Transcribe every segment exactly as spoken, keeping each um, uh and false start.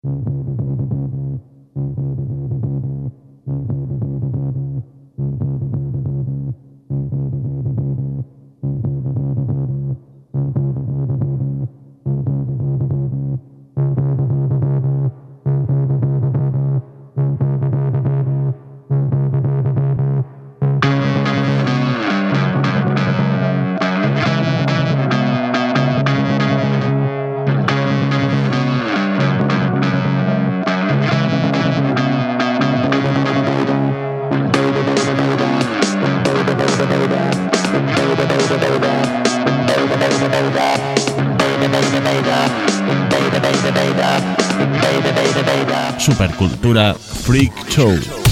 Supercultura Freak Show.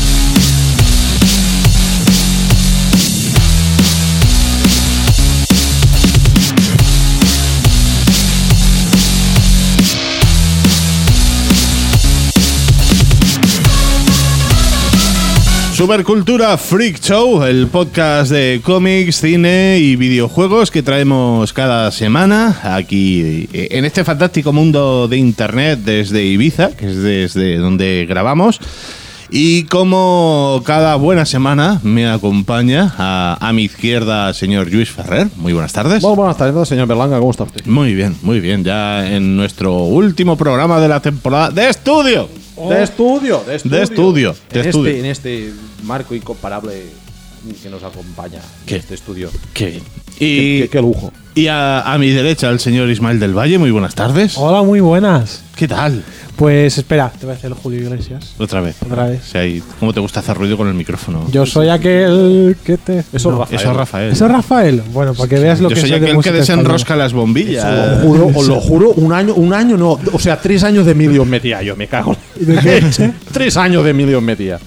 Supercultura Freak Show, el podcast de cómics, cine y videojuegos que traemos cada semana aquí en este fantástico mundo de internet desde Ibiza, que es desde donde grabamos. Y como cada buena semana me acompaña a, a mi izquierda señor Lluís Ferrer. Muy buenas tardes. Muy buenas tardes, señor Berlanga, ¿cómo está usted? Muy bien, muy bien. Ya en nuestro último programa de la temporada de estudio. Oh. De estudio, de estudio. De estudio. De en, estudio. Este, en este marco incomparable que nos acompaña. ¿Qué? Este estudio. Qué bien. Y, qué, qué, qué lujo. Y a, a mi derecha el señor Ismael del Valle. Muy buenas tardes. Hola, muy buenas. ¿Qué tal? Pues espera, te voy a hacer el Julio Iglesias. Otra vez. Otra vez. O sea, y ¿cómo te gusta hacer ruido con el micrófono? Yo soy aquel que te... Eso no, es Rafael. Eso es Rafael. ¿Eso es Rafael? Bueno, para que veas lo Yo que soy sé de aquel que música desenrosca española. las bombillas. Lo juro, os lo juro, un año, un año no, o sea, tres años de Emilio metía yo, me cago. ¿De qué? Tres años de Emilio metía.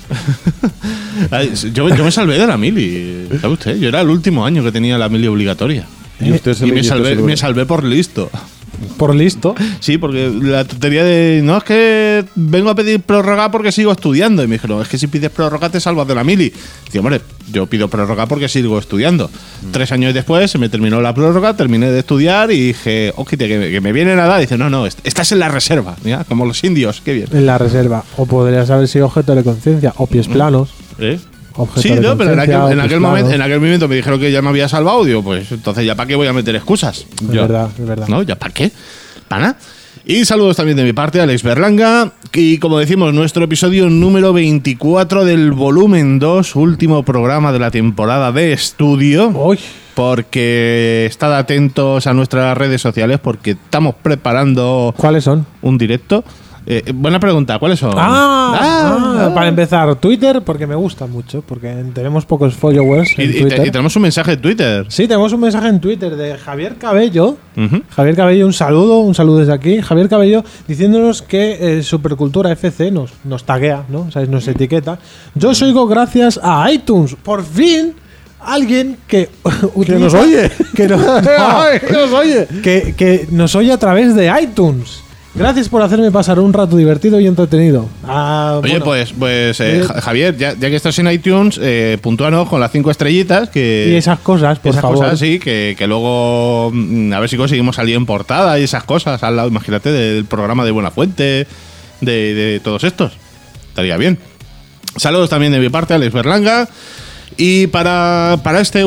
Ay, yo, yo me salvé de la mili, ¿sabe usted? Yo era el último año que tenía la mili obligatoria. Y usted se Y le- me y usted salvé, se le- me salvé por listo. Por listo. Sí, porque la tontería de no es que vengo a pedir prórroga porque sigo estudiando. Y me dijeron, es que si pides prórroga te salvas de la mili. Digo, hombre, yo pido prórroga porque sigo estudiando. Mm. Tres años después se me terminó la prórroga, terminé de estudiar y dije, ojite, que, que me viene nada. Dice, no, no, estás en la reserva, mira, como los indios, qué bien. En la reserva. O podrías haber sido objeto de conciencia. O pies planos. ¿Eh? Objeto Sí, de no, pero en aquel, conciencia, o en, pies aquel momento, planos. en aquel momento me dijeron que ya me había salvado. Digo, pues entonces ya para qué voy a meter excusas. Es Yo- verdad, es verdad. ¿No? ¿Ya para qué? ¿Para nada? Y saludos también de mi parte, Alex Berlanga. Y como decimos, nuestro episodio número veinticuatro del volumen dos, último programa de la temporada de estudio. Uy. Porque estad atentos a nuestras redes sociales porque estamos preparando ¿Cuáles son? un directo. Eh, buena pregunta, ¿cuáles son? Ah, Ah, ah, para empezar, Twitter, porque me gusta mucho. Porque tenemos pocos followers Y, en y te- Twitter. y tenemos un mensaje de Twitter. Sí, tenemos un mensaje en Twitter de Javier Cabello. Ujú. Javier Cabello, un saludo, un saludo desde aquí. Javier Cabello diciéndonos que eh, Supercultura F C nos, nos taguea, ¿no? O sea, nos etiqueta. Yo os oigo gracias a iTunes. Por fin, alguien que utiliza- nos oye. Que, no- no, ¿Qué nos oye? que, que nos oye a través de iTunes. Gracias por hacerme pasar un rato divertido y entretenido. Ah, Oye, bueno, pues, pues eh, Eh, Ja- Javier, ya, ya que estás en iTunes, eh, puntúanos con las cinco estrellitas. Que, y esas cosas, por esas favor. cosas, sí, que, que luego mm, a ver si conseguimos salir en portada y esas cosas al lado, imagínate, del programa de Buenafuente, de, de todos estos. Estaría bien. Saludos también de mi parte, Alex Berlanga. Y para, para este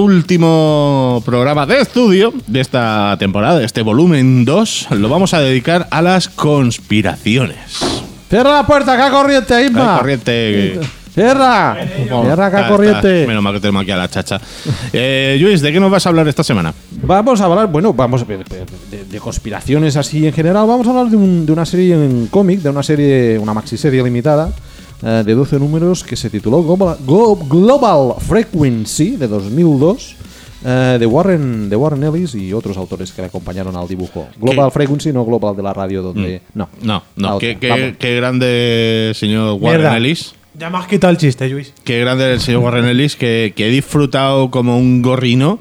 último programa de estudio de esta temporada, de este volumen dos, lo vamos a dedicar a las conspiraciones. Cierra la puerta, acá corriente, Hay Isma. corriente. Cierra. Cierra acá Ah, corriente. está. Menos mal que tenemos aquí a la chacha. Eh, Luis, ¿de qué nos vas a hablar esta semana? Vamos a hablar, bueno, vamos a ver de, de conspiraciones así en general. Vamos a hablar de, un- de una serie en cómic, de una serie, una maxiserie limitada eh, de doce números que se tituló Global, Glo- Global Frequency de dos mil dos. eh, de Warren de Warren Ellis y otros autores que le acompañaron al dibujo. Global ¿Qué? Frequency, no Global de la radio donde... No. No, La no. otra. Qué, qué- Vamos. qué grande señor Warren Mierda. Ellis. Ya me has quitado el chiste, Luis. Qué grande el señor Warren Ellis que, que he disfrutado como un gorrino.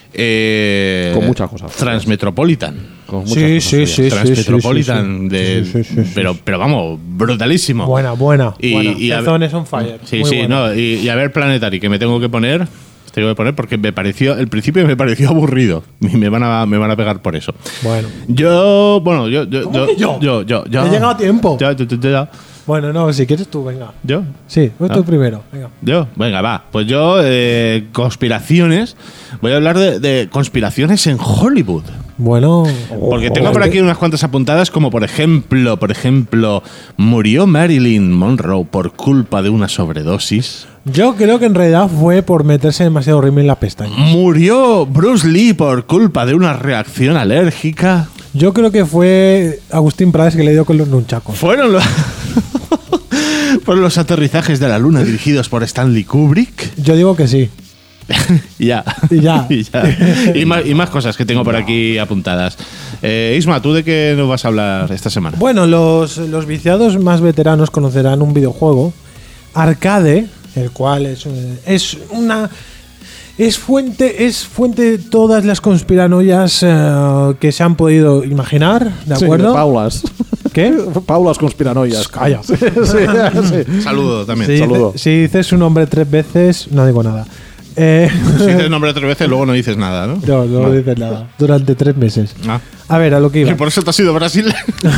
eh, Con muchas cosas. Transmetropolitan. Con muchas Sí, cosas sí, suyas. sí. Transmetropolitan. sí, de, sí, sí, sí, sí, pero, sí. pero vamos, brutalísimo. Buena, buena. Y- buena. y a- The Zone is on fire. Sí, Muy sí, buena. no. Y, y a ver, Planetary, que me tengo que poner Tengo que poner porque me pareció, el principio me pareció aburrido y me van a, me van a pegar por eso. Bueno. Yo, bueno, yo, yo, ¿Cómo yo, que yo? yo, yo, yo. He llegado a tiempo. Yo, yo, yo, yo, Bueno, no, si quieres tú, venga. yo. Sí, voy tú Ah. primero. Venga. Yo, venga, va. Pues yo, eh, conspiraciones. Voy a hablar de, de conspiraciones en Hollywood. Bueno. Porque tengo por aquí unas cuantas apuntadas, como por ejemplo, por ejemplo, murió Marilyn Monroe por culpa de una sobredosis. Yo creo que en realidad fue por meterse demasiado rímel en la pestaña. Murió Bruce Lee por culpa de una reacción alérgica. Yo creo que fue Agustín Prades que le dio con los nunchacos. Fueron los, fueron los aterrizajes de la luna dirigidos por Stanley Kubrick. Yo digo que sí. Y ya. Y ya. y, ya. Y, más, y más cosas que tengo por aquí apuntadas. Eh, Isma, ¿tú de qué nos vas a hablar esta semana? Bueno, los, los viciados más veteranos conocerán un videojuego arcade, el cual es, eh, es una es fuente es fuente de todas las conspiranoias eh, que se han podido imaginar, ¿de Sí, acuerdo? Paulas. ¿Qué? Paulas conspiranoias. Calla. Sí, sí. Saludo también. Si, Saludo. dice- si dices su nombre tres veces, no digo nada. Eh, Si dices el nombre tres veces, luego no dices nada, ¿no? no, no dices nada. Durante tres meses. Ah. A ver, a lo que ¿Y iba. por eso te has ido a Brasil?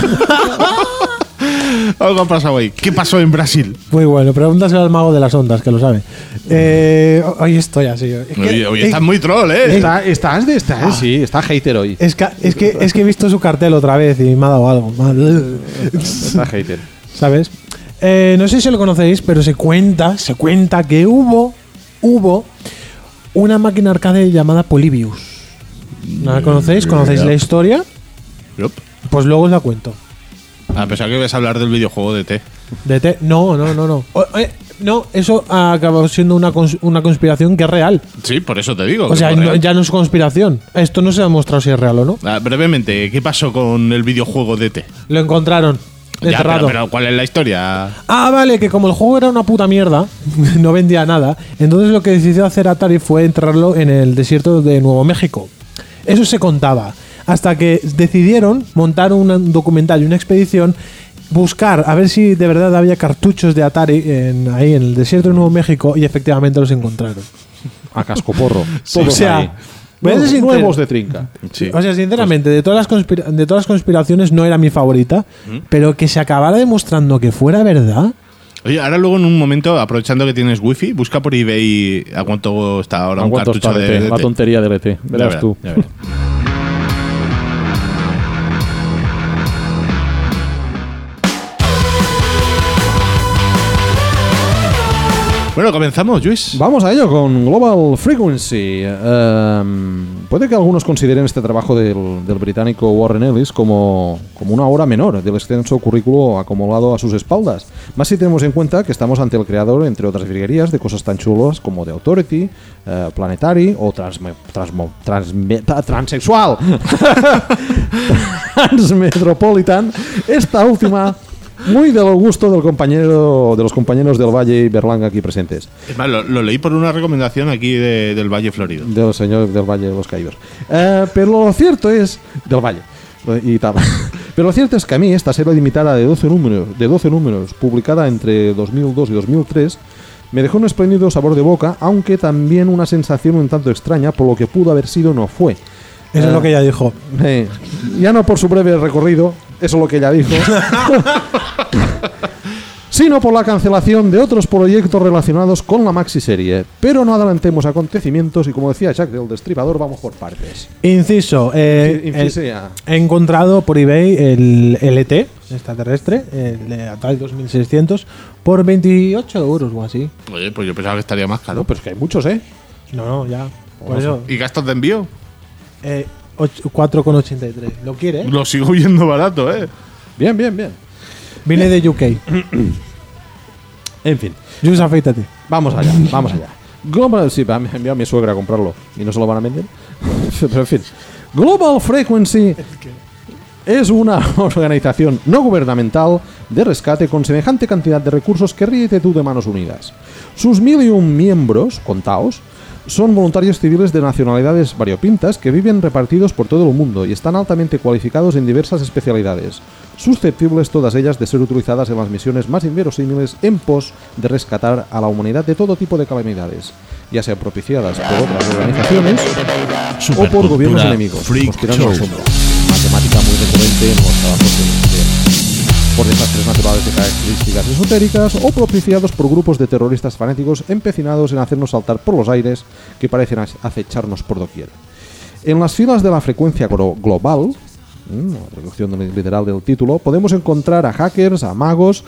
Algo ha pasado ahí. ¿Qué pasó en Brasil? Muy bueno, pregúntaselo al mago de las ondas, que lo sabe. Eh, hoy estoy así. Es que, Oye, oye, es- estás muy troll, ¿eh? Está, estás de esta, ¿eh? Sí, está hater hoy. es que, es, que, es que he visto su cartel otra vez y me ha dado algo. Está hater. ¿Sabes? Eh, no sé si lo conocéis, pero se cuenta, se cuenta que hubo, hubo una máquina arcade llamada Polybius. ¿No la conocéis? ¿Conocéis la historia? Yup. Pues luego os la cuento. A pesar que ibas a hablar del videojuego de T. De te- no, no, no, no. O- eh, no, eso ha acabado siendo una, cons- una conspiración que es real. Sí, por eso te digo. O que sea, fue no- real. ya no es conspiración. Esto no se ha demostrado si es real o no. Ah, brevemente, ¿qué pasó con el videojuego de T? Lo encontraron. Ya, Enterrado. pero, pero ¿cuál es la historia? Ah, vale, que como el juego era una puta mierda, no vendía nada, entonces lo que decidió hacer Atari fue enterrarlo en el desierto de Nuevo México. Eso se contaba. Hasta que decidieron montar un documental y una expedición, buscar a ver si de verdad había cartuchos de Atari en, ahí en el desierto de Nuevo México, y efectivamente los encontraron. A cascoporro. O Todos sea, ahí. voy a ser Nuevos, sincero. nuevos de trinca. Sí. O sea, sinceramente, de, todas las conspira- de todas las conspiraciones no era mi favorita, pero que se acabara demostrando que fuera verdad. Oye, ahora luego en un momento, aprovechando que tienes wifi, busca por eBay a cuánto está ahora ¿A un cuánto cartucho está de, de T? de La T. tontería del E T. Ya Verás verás, tú. ya verás. Bueno, comenzamos, Luis. Vamos a ello con Global Frequency. Em, puede que algunos consideren este trabajo del, del británico Warren Ellis como, como una obra menor del extenso currículo acumulado a sus espaldas. Más si tenemos en cuenta que estamos ante el creador, entre otras virguerías, de cosas tan chulas como The Authority, eh, Planetary o Transme, Transmo, Transme- ta- Transexual. Transmetropolitan. Esta última muy del gusto del compañero de los compañeros del Valle y Berlanga aquí presentes. Es más, lo, lo leí por una recomendación aquí de- del Valle Florido. Del señor del Valle de los Caídos. Eh, pero lo cierto es. Del Valle. Y tal. Pero lo cierto es que a mí esta serie limitada de doce números, de doce números, publicada entre dos mil dos y dos mil tres, me dejó un espléndido sabor de boca, aunque también una sensación un tanto extraña, por lo que pudo haber sido no fue. Eso Eh, es lo que ella dijo. Eh, ya no por su breve recorrido, eso es lo que ella dijo, sino por la cancelación de otros proyectos relacionados con la maxiserie. Pero no adelantemos acontecimientos y, como decía Jack del Destripador, vamos por partes. Inciso, eh, Inci- el- incisa. he encontrado por eBay el L T extraterrestre, el de Atari dos mil seiscientos, por veintiocho euros o así. Oye, pues yo pensaba que estaría más caro. No, pero es que hay muchos, ¿eh? No, no, ya. Por eso, ¿Y gastos de envío? eh, och- cuatro con ochenta y tres. ¿Lo quiere? Lo sigo viendo barato, ¿eh? Bien, bien, bien. Viene de U K. En fin, Jus, afeítate. vamos allá, vamos allá. Global, sí, me ha enviado a mi suegra a comprarlo y no se lo van a vender. Pero en fin, Global Frequency es una organización no gubernamental de rescate con semejante cantidad de recursos que ríete tú de manos unidas. Sus mil y un miembros, contaos, son voluntarios civiles de nacionalidades variopintas que viven repartidos por todo el mundo y están altamente cualificados en diversas especialidades, susceptibles todas ellas de ser utilizadas en las misiones más inverosímiles en pos de rescatar a la humanidad de todo tipo de calamidades. ya sean propiciadas por otras organizaciones o por gobiernos enemigos, conspirando al fondo. Matemática muy recurrente en los trabajos de, por desastres naturales de características esotéricas o propiciados por grupos de terroristas fanáticos empecinados en hacernos saltar por los aires que parecen acecharnos por doquier. En las filas de la frecuencia global, la traducción literal del título, podemos encontrar a hackers, a magos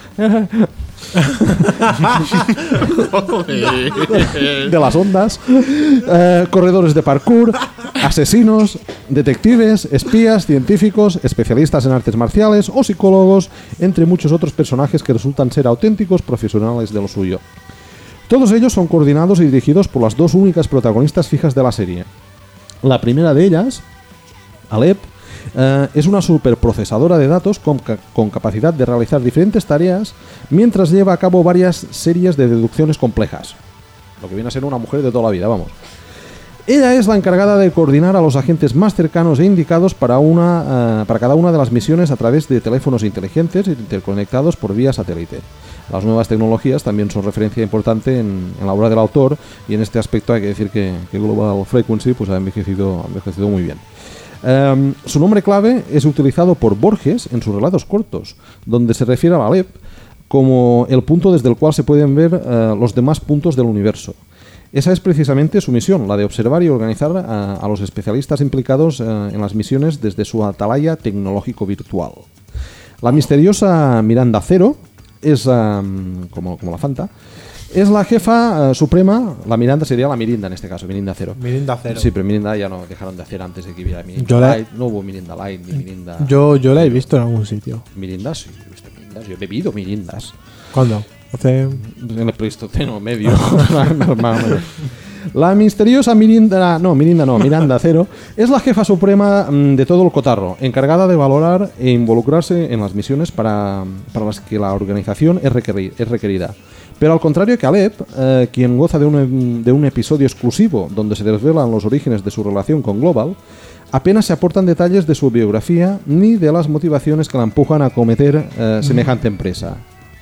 de las ondas, eh, corredores de parkour, asesinos, detectives, espías, científicos, especialistas en artes marciales o psicólogos, entre muchos otros personajes que resultan ser auténticos profesionales de lo suyo. Todos ellos son coordinados y dirigidos por las dos únicas protagonistas fijas de la serie. La primera de ellas, Alep, Uh, es una superprocesadora de datos con, ca- con capacidad de realizar diferentes tareas mientras lleva a cabo varias series de deducciones complejas. Lo que viene a ser una mujer de toda la vida, vamos. Ella es la encargada de coordinar a los agentes más cercanos e indicados para, una, uh, para cada una de las misiones a través de teléfonos inteligentes interconectados por vía satélite. Las nuevas tecnologías también son referencia importante en, en la obra del autor, y en este aspecto hay que decir que, que Global Frequency pues, ha envejecido, ha envejecido muy bien. Um, su nombre clave es utilizado por Borges en sus relatos cortos, donde se refiere a la Alep como el punto desde el cual se pueden ver uh, los demás puntos del universo. Esa es precisamente su misión, la de observar y organizar a, a los especialistas implicados uh, en las misiones desde su atalaya tecnológico virtual. La misteriosa Miranda Cero es, um, como, como la Fanta, es la jefa uh, suprema. La Miranda sería la Mirinda en este caso, Mirinda Cero. Mirinda Cero. Sí, pero Mirinda ya no dejaron de hacer antes de que hubiera Mirinda Yo la- Light. No hubo Mirinda Light ni Mirinda. Yo, yo la he visto en algún sitio. Mirinda, sí, yo he visto Mirindas. Yo he bebido Mirindas. ¿Cuándo? Hace... En el Pleistoceno medio. Normal. La misteriosa Mirinda, no, Mirinda no, Miranda Cero, es la jefa suprema mm, de todo el cotarro, encargada de valorar e involucrarse en las misiones para, para las que la organización es, requeri- es requerida. Pero al contrario que Alep, eh, quien goza de un, de un episodio exclusivo donde se desvelan los orígenes de su relación con Global, apenas se aportan detalles de su biografía ni de las motivaciones que la empujan a cometer eh, semejante empresa.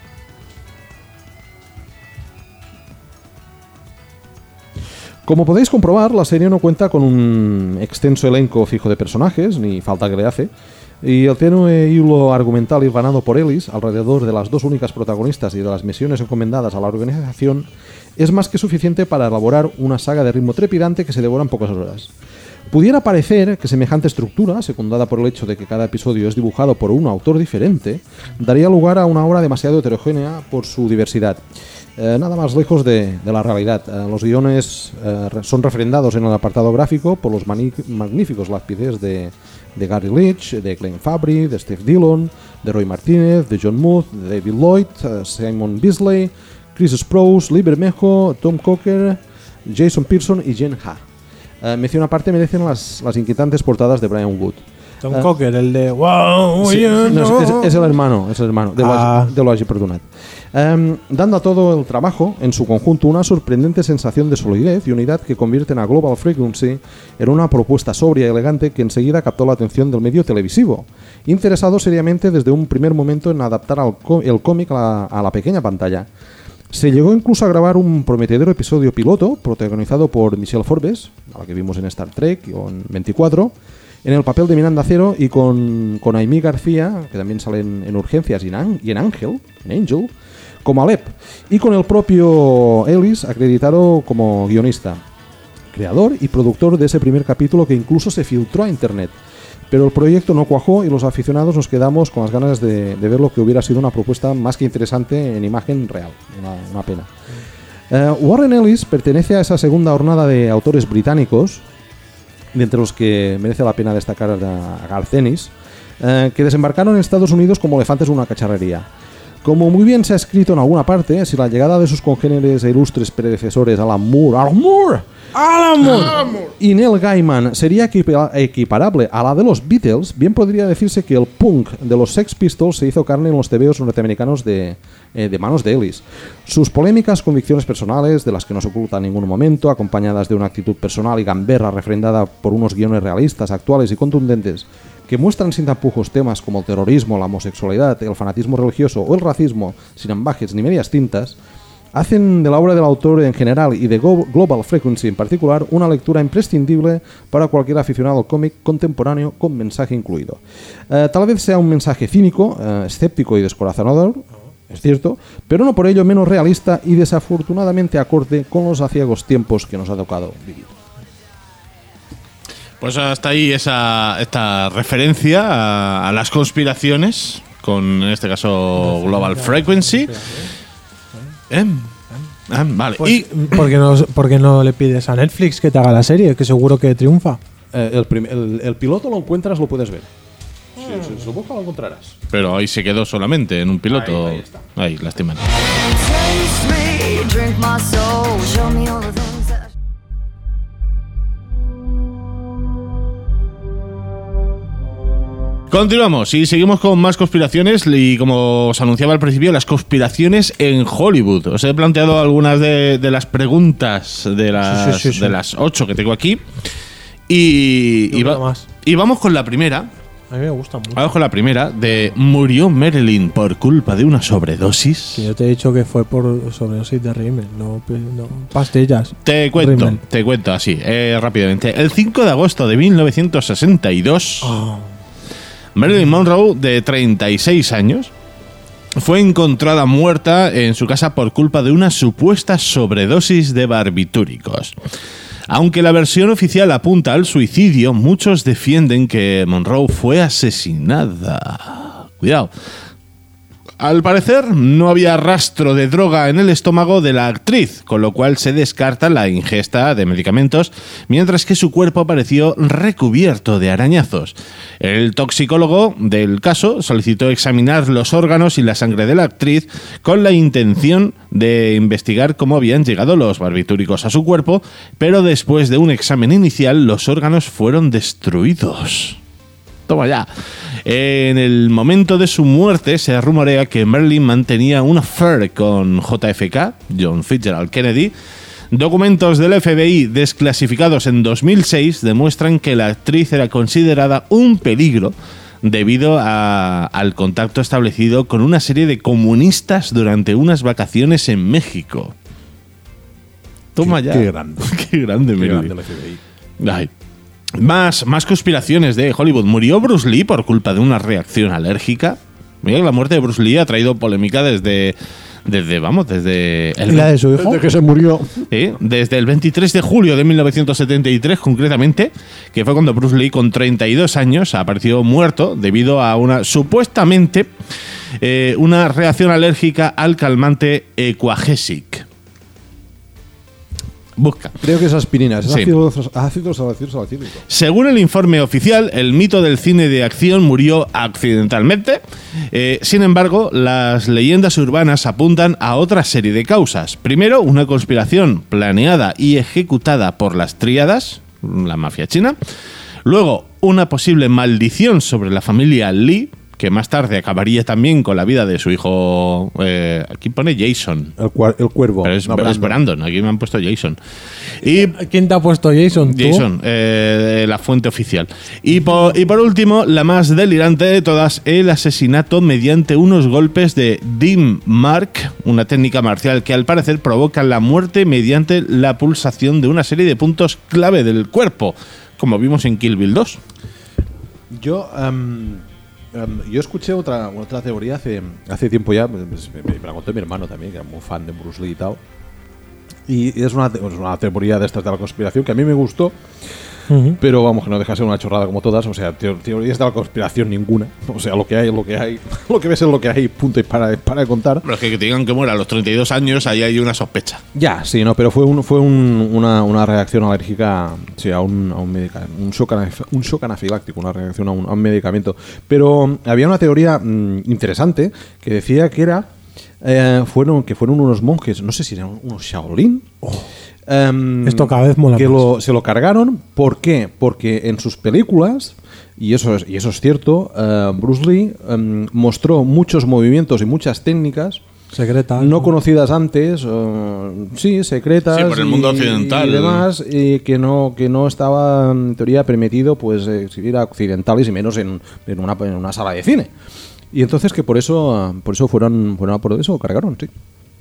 Como podéis comprobar, la serie no cuenta con un extenso elenco fijo de personajes, ni falta que le hace, y el tenue hilo argumental hilvanado por Ellis alrededor de las dos únicas protagonistas y de las misiones encomendadas a la organización es más que suficiente para elaborar una saga de ritmo trepidante que se devora en pocas horas. Pudiera parecer que semejante estructura, secundada por el hecho de que cada episodio es dibujado por un autor diferente, daría lugar a una obra demasiado heterogénea por su diversidad. Eh, nada más lejos de, de la realidad. Eh, los guiones eh, son refrendados en el apartado gráfico por los mani- magníficos lápices de, de Gary Leach, de Glenn Fabry, de Steve Dillon, de Roy Martínez, de John Muth, de David Lloyd, eh, Simon Beasley, Chris Sprouse, Lee Bermejo, Tom Coker, Jason Pearson y Jen Ha. Eh, mención aparte merecen las, las inquietantes portadas de Brian Wood. Tom Eh, Cocker, el de Wow, Sí, you no, know. es, es- es el hermano, es el hermano de Ah. lo, de lo hagi perdonat. Em, dando a todo el trabajo en su conjunto una sorprendente sensación de solidez y unidad que convierten a Global Frequency en una propuesta sobria y elegante que enseguida captó la atención del medio televisivo, interesado seriamente desde un primer momento en adaptar al có- el cómic a la, a la pequeña pantalla. Se llegó incluso a grabar un prometedero episodio piloto protagonizado por Michelle Forbes, a la que vimos en Star Trek o en veinticuatro, en el papel de Miranda Cero, y con, con Aimee García, que también sale en, en Urgencias y en, An- y en Ángel, en Angel, como Alep, y con el propio Ellis acreditado como guionista, creador y productor de ese primer capítulo que incluso se filtró a internet. Pero el proyecto no cuajó y los aficionados nos quedamos con las ganas de, de ver lo que hubiera sido una propuesta más que interesante en imagen real. Una, una pena. Eh, Warren Ellis pertenece a esa segunda hornada de autores británicos, de entre los que merece la pena destacar a, a Garth Ennis, eh, que desembarcaron en Estados Unidos como elefantes en una cacharrería. Como muy bien se ha escrito en alguna parte, si la llegada de sus congéneres e ilustres predecesores Alan Moore, Alan Moore, Alan Moore y Neil Gaiman sería equipa- equiparable a la de los Beatles, bien podría decirse que el punk de los Sex Pistols se hizo carne en los tebeos norteamericanos de, eh, de manos de Ellis. Sus polémicas convicciones personales, de las que no se oculta en ningún momento, acompañadas de una actitud personal y gamberra refrendada por unos guiones realistas, actuales y contundentes, que muestran sin tapujos temas como el terrorismo, la homosexualidad, el fanatismo religioso o el racismo, sin ambajes ni medias tintas, hacen de la obra del autor en general y de Go- Global Frequency en particular una lectura imprescindible para cualquier aficionado al cómic contemporáneo con mensaje incluido. Eh, tal vez sea un mensaje cínico, eh, escéptico y descorazonador, es cierto, pero no por ello menos realista y desafortunadamente acorde con los aciagos tiempos que nos ha tocado vivir. Pues hasta ahí esa esta referencia a, a las conspiraciones, con en este caso Global Frequency. ¿Eh? Ah, vale. Pues, y ¿por qué no, por qué no le pides a Netflix que te haga la serie? Que seguro que triunfa. Eh, el, prim- el, el piloto lo encuentras, lo puedes ver. Sí, sí, si lo buscas lo encontrarás. pero ahí se quedó solamente en un piloto. Ahí, ahí está. Ahí, lástima. Taste me, drink my soul, show me all the things that Continuamos y seguimos con más conspiraciones y como os anunciaba al principio, las conspiraciones en Hollywood. Os he planteado algunas de, de las preguntas de las, Sí, sí, sí, sí. de las ocho que tengo aquí y, Yo y, va- creo más. y vamos con la primera. A mí me gusta mucho. Vamos con la primera de ¿murió Marilyn por culpa de una sobredosis? Que yo te he dicho que fue por sobredosis de rímel, no, no pastillas. Te cuento, Rímel. te cuento así, eh, rápidamente. El cinco de agosto de mil novecientos sesenta y dos, Oh, Marilyn Monroe, de treinta y seis años, fue encontrada muerta en su casa por culpa de una supuesta sobredosis de barbitúricos. Aunque la versión oficial apunta al suicidio, muchos defienden que Monroe fue asesinada. Cuidado. Al parecer, no había rastro de droga en el estómago de la actriz, con lo cual se descarta la ingesta de medicamentos, mientras que su cuerpo apareció recubierto de arañazos. El toxicólogo del caso solicitó examinar los órganos y la sangre de la actriz con la intención de investigar cómo habían llegado los barbitúricos a su cuerpo, pero después de un examen inicial, los órganos fueron destruidos. Toma ya. En el momento de su muerte se rumorea que Marilyn mantenía un affair con J F K, John Fitzgerald Kennedy. Documentos del F B I desclasificados en dos mil seis demuestran que la actriz era considerada un peligro debido a- al contacto establecido con una serie de comunistas durante unas vacaciones en México. Toma Qué- ya. qué grande. Qué grande, Qué Marilyn. grande el F B I. Ay. Más, más conspiraciones de Hollywood. ¿Murió Bruce Lee por culpa de una reacción alérgica? Mira que la muerte de Bruce Lee ha traído polémica desde, desde vamos, desde el, ¿Y la de su hijo? Desde que se murió. ¿eh? desde el veintitrés de julio de mil novecientos setenta y tres, concretamente, que fue cuando Bruce Lee, con treinta y dos años, apareció muerto debido a una, supuestamente, eh, una reacción alérgica al calmante Aquagesic. Busca. Creo que es aspirina, es Sí. ácido, ácido salicílico. salicílico. Según el informe oficial, el mito del cine de acción murió accidentalmente. Eh, sin embargo, las leyendas urbanas apuntan a otra serie de causas. Primero, una conspiración planeada y ejecutada por las tríadas, la mafia china. Luego, una posible maldición sobre la familia Lee, que más tarde acabaría también con la vida de su hijo. Eh, aquí pone Jason. El, cuar- el cuervo. Pero es, No, es Brandon. Brandon, aquí me han puesto Jason. Y ¿Quién te ha puesto Jason? ¿Tú? Jason, eh, la fuente oficial. Y por, y por último, la más delirante de todas, el asesinato mediante unos golpes de Dim Mark, una técnica marcial que al parecer provoca la muerte mediante la pulsación de una serie de puntos clave del cuerpo, como vimos en Kill Bill dos. Yo, em, em, yo escuché otra, otra teoría hace, hace tiempo ya, pues, me, me la contó mi hermano también, que era muy fan de Bruce Lee y tal. Y es una, te- es una teoría de estas de la conspiración que a mí me gustó, Ujú. pero vamos, que no deja de ser una chorrada como todas. O sea, teo- teorías de la conspiración ninguna. O sea, lo que hay es lo que hay. Lo que ves es lo que hay, punto y para, para de contar. Pero es que, que te digan que muera a los treinta y dos años, ahí hay una sospecha. Ya, sí, no, pero fue un, fue un- una, una reacción alérgica, sí, a un, a un medicamento, un shock, anaf- un shock anafiláctico, una reacción a un, a un medicamento. Pero mm, había una teoría mm, interesante que decía que era, eh, fueron, que fueron unos monjes, no sé si eran unos Shaolin. em, Esto cada vez mola que más. lo- se lo cargaron. ¿Por qué? Porque en sus películas, y eso es, y eso es cierto, eh, Bruce Lee em, mostró muchos movimientos y muchas técnicas Secreta. no conocidas antes, eh, sí, secretas Sí, por el mundo y- occidental. y demás, y que no que no estaba en teoría permitido pues eh, exhibir a occidentales y menos en, en una en una sala de cine. Y entonces que por eso eh, por eso fueron fueron a por eso, cargaron, sí.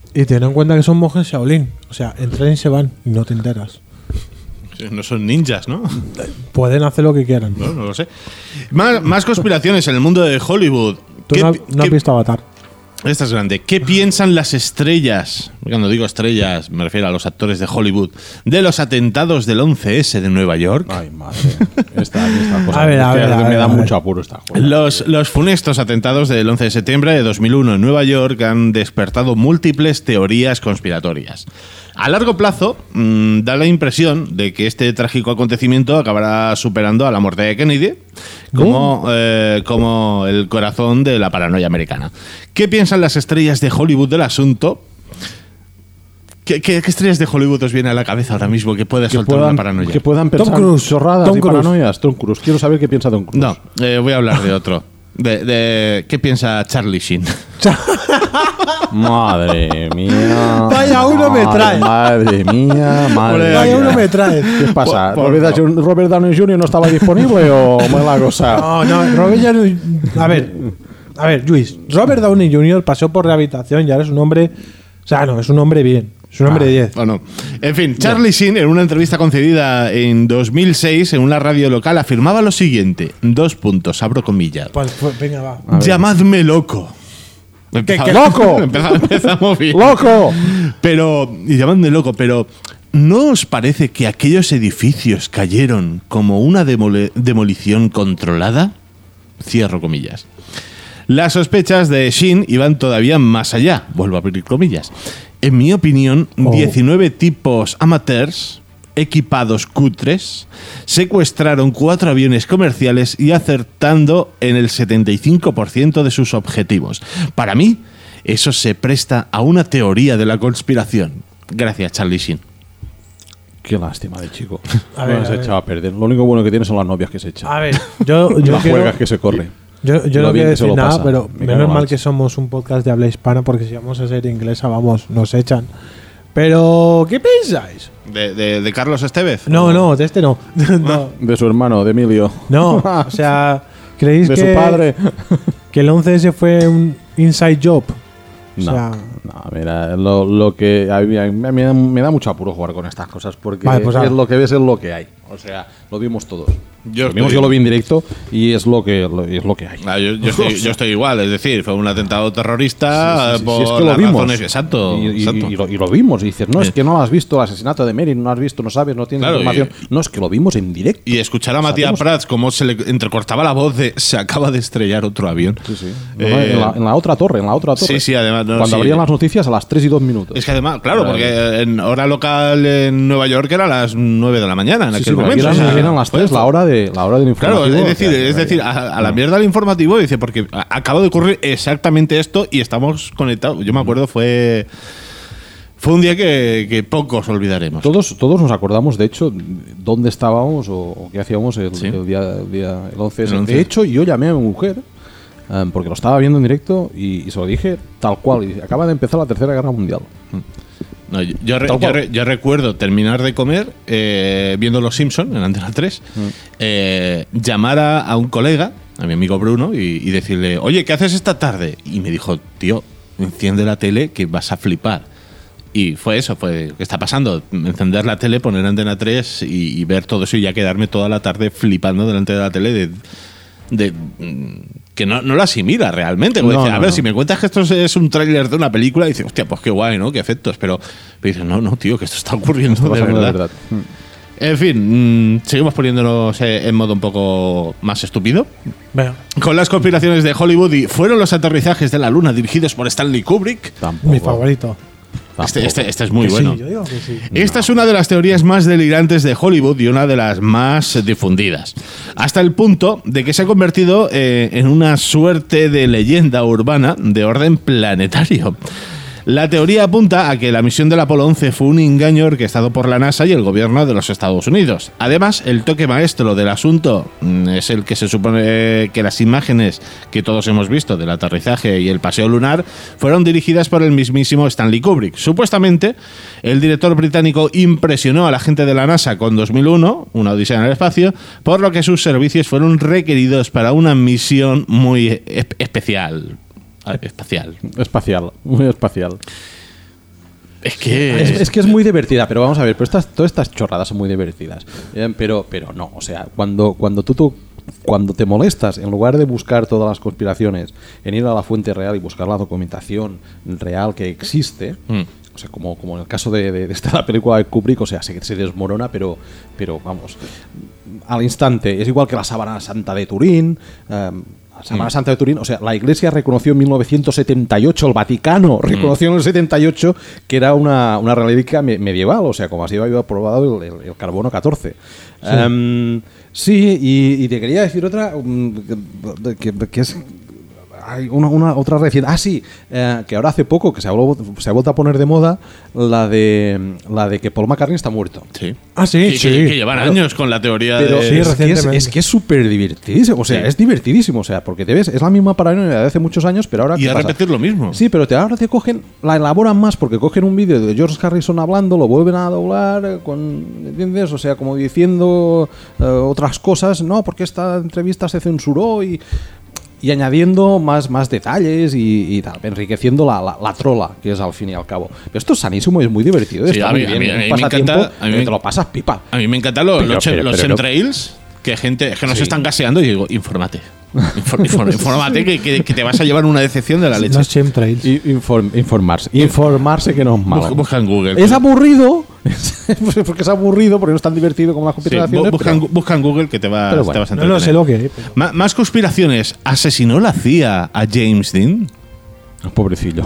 Y ten en cuenta que son monjes Shaolin. O sea, entran y se van y no te enteras. No son ninjas, ¿no? Pueden hacer lo que quieran. No, no lo sé. Más, más conspiraciones en el mundo de Hollywood. Tú ¿Qué no, pi- no has qué- visto Avatar. Esta es grande. ¿Qué piensan las estrellas? Cuando digo estrellas, me refiero a los actores de Hollywood. De los atentados del once ese de Nueva York. Ay, madre. Esta, esta cosa. A ver, a es que ver, a me ver, da a ver. mucho apuro esta cosa. Los, los funestos atentados del once de septiembre de dos mil uno en Nueva York han despertado múltiples teorías conspiratorias. A largo plazo, mmm, da la impresión de que este trágico acontecimiento acabará superando a la muerte de Kennedy como, eh, como el corazón de la paranoia americana. ¿Qué piensan las estrellas de Hollywood del asunto? ¿Qué, qué, qué estrellas de Hollywood os viene a la cabeza ahora mismo que pueda Que soltar puedan, una paranoia? que puedan Tom pensar Cruise. chorradas Tom y Cruise. paranoias. Tom Cruise. Quiero saber qué piensa Tom Cruise. No, eh, voy a hablar de otro. De, de- ¿Qué piensa Charlie Sheen? Madre mía. Vaya uno me trae. Madre mía, madre Vaya mía. uno me trae. ¿Qué pasa? Por- por ¿Robert, Downey- ¿Robert Downey junior no estaba disponible o cómo es la cosa? No, no, Robert Downey. A ver, a ver, Luis. Robert Downey junior pasó por rehabilitación y ahora es un hombre. O sea, no, es un hombre bien. Es un hombre de diez. Bueno, en fin, Charlie Sheen, en una entrevista concedida en dos mil seis en una radio local, afirmaba lo siguiente: dos puntos, abro comillas. Pues, pues, venga, va. Llamadme loco. Empezamos- qué loco? Empezamos, empezamos bien. ¡Loco! Pero, y llamadme loco, pero ¿no os parece que aquellos edificios cayeron como una demole- demolición controlada? Cierro comillas. Las sospechas de Sheen iban todavía más allá. Vuelvo a abrir comillas. En mi opinión, Oh. diecinueve tipos amateurs, equipados cutres, secuestraron cuatro aviones comerciales y acertando en el setenta y cinco por ciento de sus objetivos. Para mí, eso se presta a una teoría de la conspiración. Gracias, Charlie Sheen. Qué lástima de chico. A ver, No a se ver. echaba a perder. Lo único bueno que tiene son las novias que se echan. A ver, yo, yo las quiero- juegas que se corre. Yo, yo Lo no bien quiero que se decir lo nada, pasa. pero Me cago menos en mal la que leche. somos un podcast de habla hispana, porque si vamos a ser inglesa, vamos, nos echan. Pero, ¿qué pensáis? ¿De, de- de Carlos Estevez? No, no, de este no. no, De su hermano, de Emilio. no, o sea, ¿creéis De que, su padre. que el once ese fue un inside job? O No, sea, no, mira, lo, lo que a mí, a mí me, da, me da mucho apuro jugar con estas cosas porque Vale, pues es ahora. lo que ves, es lo que hay. O sea, lo vimos todos. Yo Lo vimos, estoy- yo lo vi en directo y es lo que, lo- es lo que hay. Ah, yo, yo estoy, yo estoy igual, es decir, fue un atentado terrorista Sí, sí, sí, por sí, es que lo las vimos. razones- exacto, Y, y- exacto. y lo, y lo vimos. Y dices, no, Sí. es que no lo has visto, el asesinato de Mary, no lo has visto, no sabes, no tienes Claro, información. y- no, es que lo vimos en directo. Y escuchar a Matías Sabemos- Prats cómo se le entrecortaba la voz de se acaba de estrellar otro avión. Sí, sí. No, no, Eh, en, la, en la otra torre, en la otra torre. Sí, sí, además, no, Cuando sí. abrían las noticias a las tres y dos minutos. Es que además, claro, Claro. porque en hora local en Nueva York era a las nueve de la mañana en Sí, aquel sí, pero aquí momento. eran, o sea, eran las fue- tres, la hora, de, la hora del Claro, informativo. es decir, O sea, es decir, a, a la mierda del informativo dice, porque a- acaba de ocurrir exactamente esto y estamos conectados. Yo me acuerdo, fue fue un día que, que pocos olvidaremos. Todos, todos nos acordamos, de hecho, dónde estábamos o, o qué hacíamos el, Sí. el día, el día el once. El once. De hecho, yo llamé a mi mujer em, porque lo estaba viendo en directo y, y se lo dije tal cual. Y acaba de empezar la Tercera Guerra Mundial. No, yo, yo re- Tal yo cual. re- yo recuerdo terminar de comer eh, viendo Los Simpson en Antena tres, Mm. eh, llamar a, a un colega, a mi amigo Bruno, y, y decirle, oye, ¿qué haces esta tarde? Y me dijo, tío, enciende la tele que vas a flipar. Y fue eso, fue ¿qué está pasando? Encender la tele, poner Antena tres y, y ver todo eso y ya quedarme toda la tarde flipando delante de la tele de... de mm, que no, no lo asimila realmente. Como No, dice, no, a ver, no. si me cuentas que esto es- es un tráiler de una película, dice, hostia, pues qué guay, ¿no? Qué efectos. Pero, pero dice, no, no, tío, que esto está ocurriendo Está de pasando verdad. de verdad. En fin, mm, seguimos poniéndonos eh, en modo un poco más estúpido. venga, Con las conspiraciones de Hollywood y fueron los aterrizajes de la luna dirigidos por Stanley Kubrick. Tampoco, mi favorito. Este, este, este es muy Que bueno. Sí, yo digo que sí. Esta es una de las teorías más delirantes de Hollywood y una de las más difundidas. Hasta el punto de que se ha convertido eh, en una suerte de leyenda urbana de orden planetario. La teoría apunta a que la misión del Apolo once fue un engaño orquestado por la NASA y el gobierno de los Estados Unidos. Además, el toque maestro del asunto mm, es el que se supone que las imágenes que todos hemos visto del aterrizaje y el paseo lunar fueron dirigidas por el mismísimo Stanley Kubrick. Supuestamente, el director británico impresionó a la gente de la NASA con dos mil uno, una odisea en el espacio, por lo que sus servicios fueron requeridos para una misión muy espe- especial. Ah, Espacial. Espacial, muy espacial. Es que. Es, es que es muy divertida, pero vamos a ver, pero estas, todas estas chorradas son muy divertidas. Eh, pero, pero no, o sea, cuando, cuando tú, tú cuando te molestas, en lugar de buscar todas las conspiraciones, en ir a la fuente real y buscar la documentación real que existe, Mm. o sea, como, como en el caso de, de, de esta película de Kubrick, o sea, se, se desmorona, pero, pero vamos, al instante. Es igual que la sábana santa de Turín. eh, La Sábana Santa de Turín, o sea, la Iglesia reconoció en mil novecientos setenta y ocho, el Vaticano reconoció en el setenta y ocho que era una, una reliquia me- medieval, o sea, como así había aprobado el, el- el carbono catorce. Sí, um, sí y, y te quería decir otra, um, que, que es... Hay una, una otra reciente. Ah, sí, eh, que ahora hace poco que se ha, vuelto- se ha vuelto a poner de moda la de la de que Paul McCartney está muerto. Sí. Ah, sí, Que, sí. que- que llevan años con la teoría Pero de. sí, es, que es, recientemente. es que es súper divertidísimo. O sea, Sí. es divertidísimo. O sea, porque te ves, es la misma paranoia de hace muchos años, pero ahora. Y ¿qué a pasa? repetir lo mismo. Sí, pero te, ahora te cogen, la elaboran más porque cogen un vídeo de George Harrison hablando, lo vuelven a doblar eh, con. ¿Entiendes? O sea, como diciendo eh, otras cosas. No, porque esta entrevista se censuró y. Y añadiendo más, más detalles y, y tal, enriqueciendo la, la, la trola, que es al fin y al cabo. Pero esto es sanísimo, es muy divertido. Sí, está a muy mí- a bien. mí- a un mí me pasatiempo encanta- a mí que me- te lo pasas pipa. A mí me encantan los, Pero- los, pero- los pero- chemtrails, que gente que nos Sí. están gaseando y digo, infórmate. Infor- infor- infórmate que, que- que te vas a llevar una decepción de la leche. Los chemtrails. Y inform- informarse. Informarse que no es malo. Busca, busca en Google. Es aburrido, porque es aburrido, porque no es tan divertido como las Sí, conspiraciones. bu- busca, pero- en, busca en Google que te, va, Pero te bueno. vas a No, no entretener. sé lo que hay. pero- Ma- más conspiraciones. ¿Asesinó la C I A a James Dean? Pobrecillo.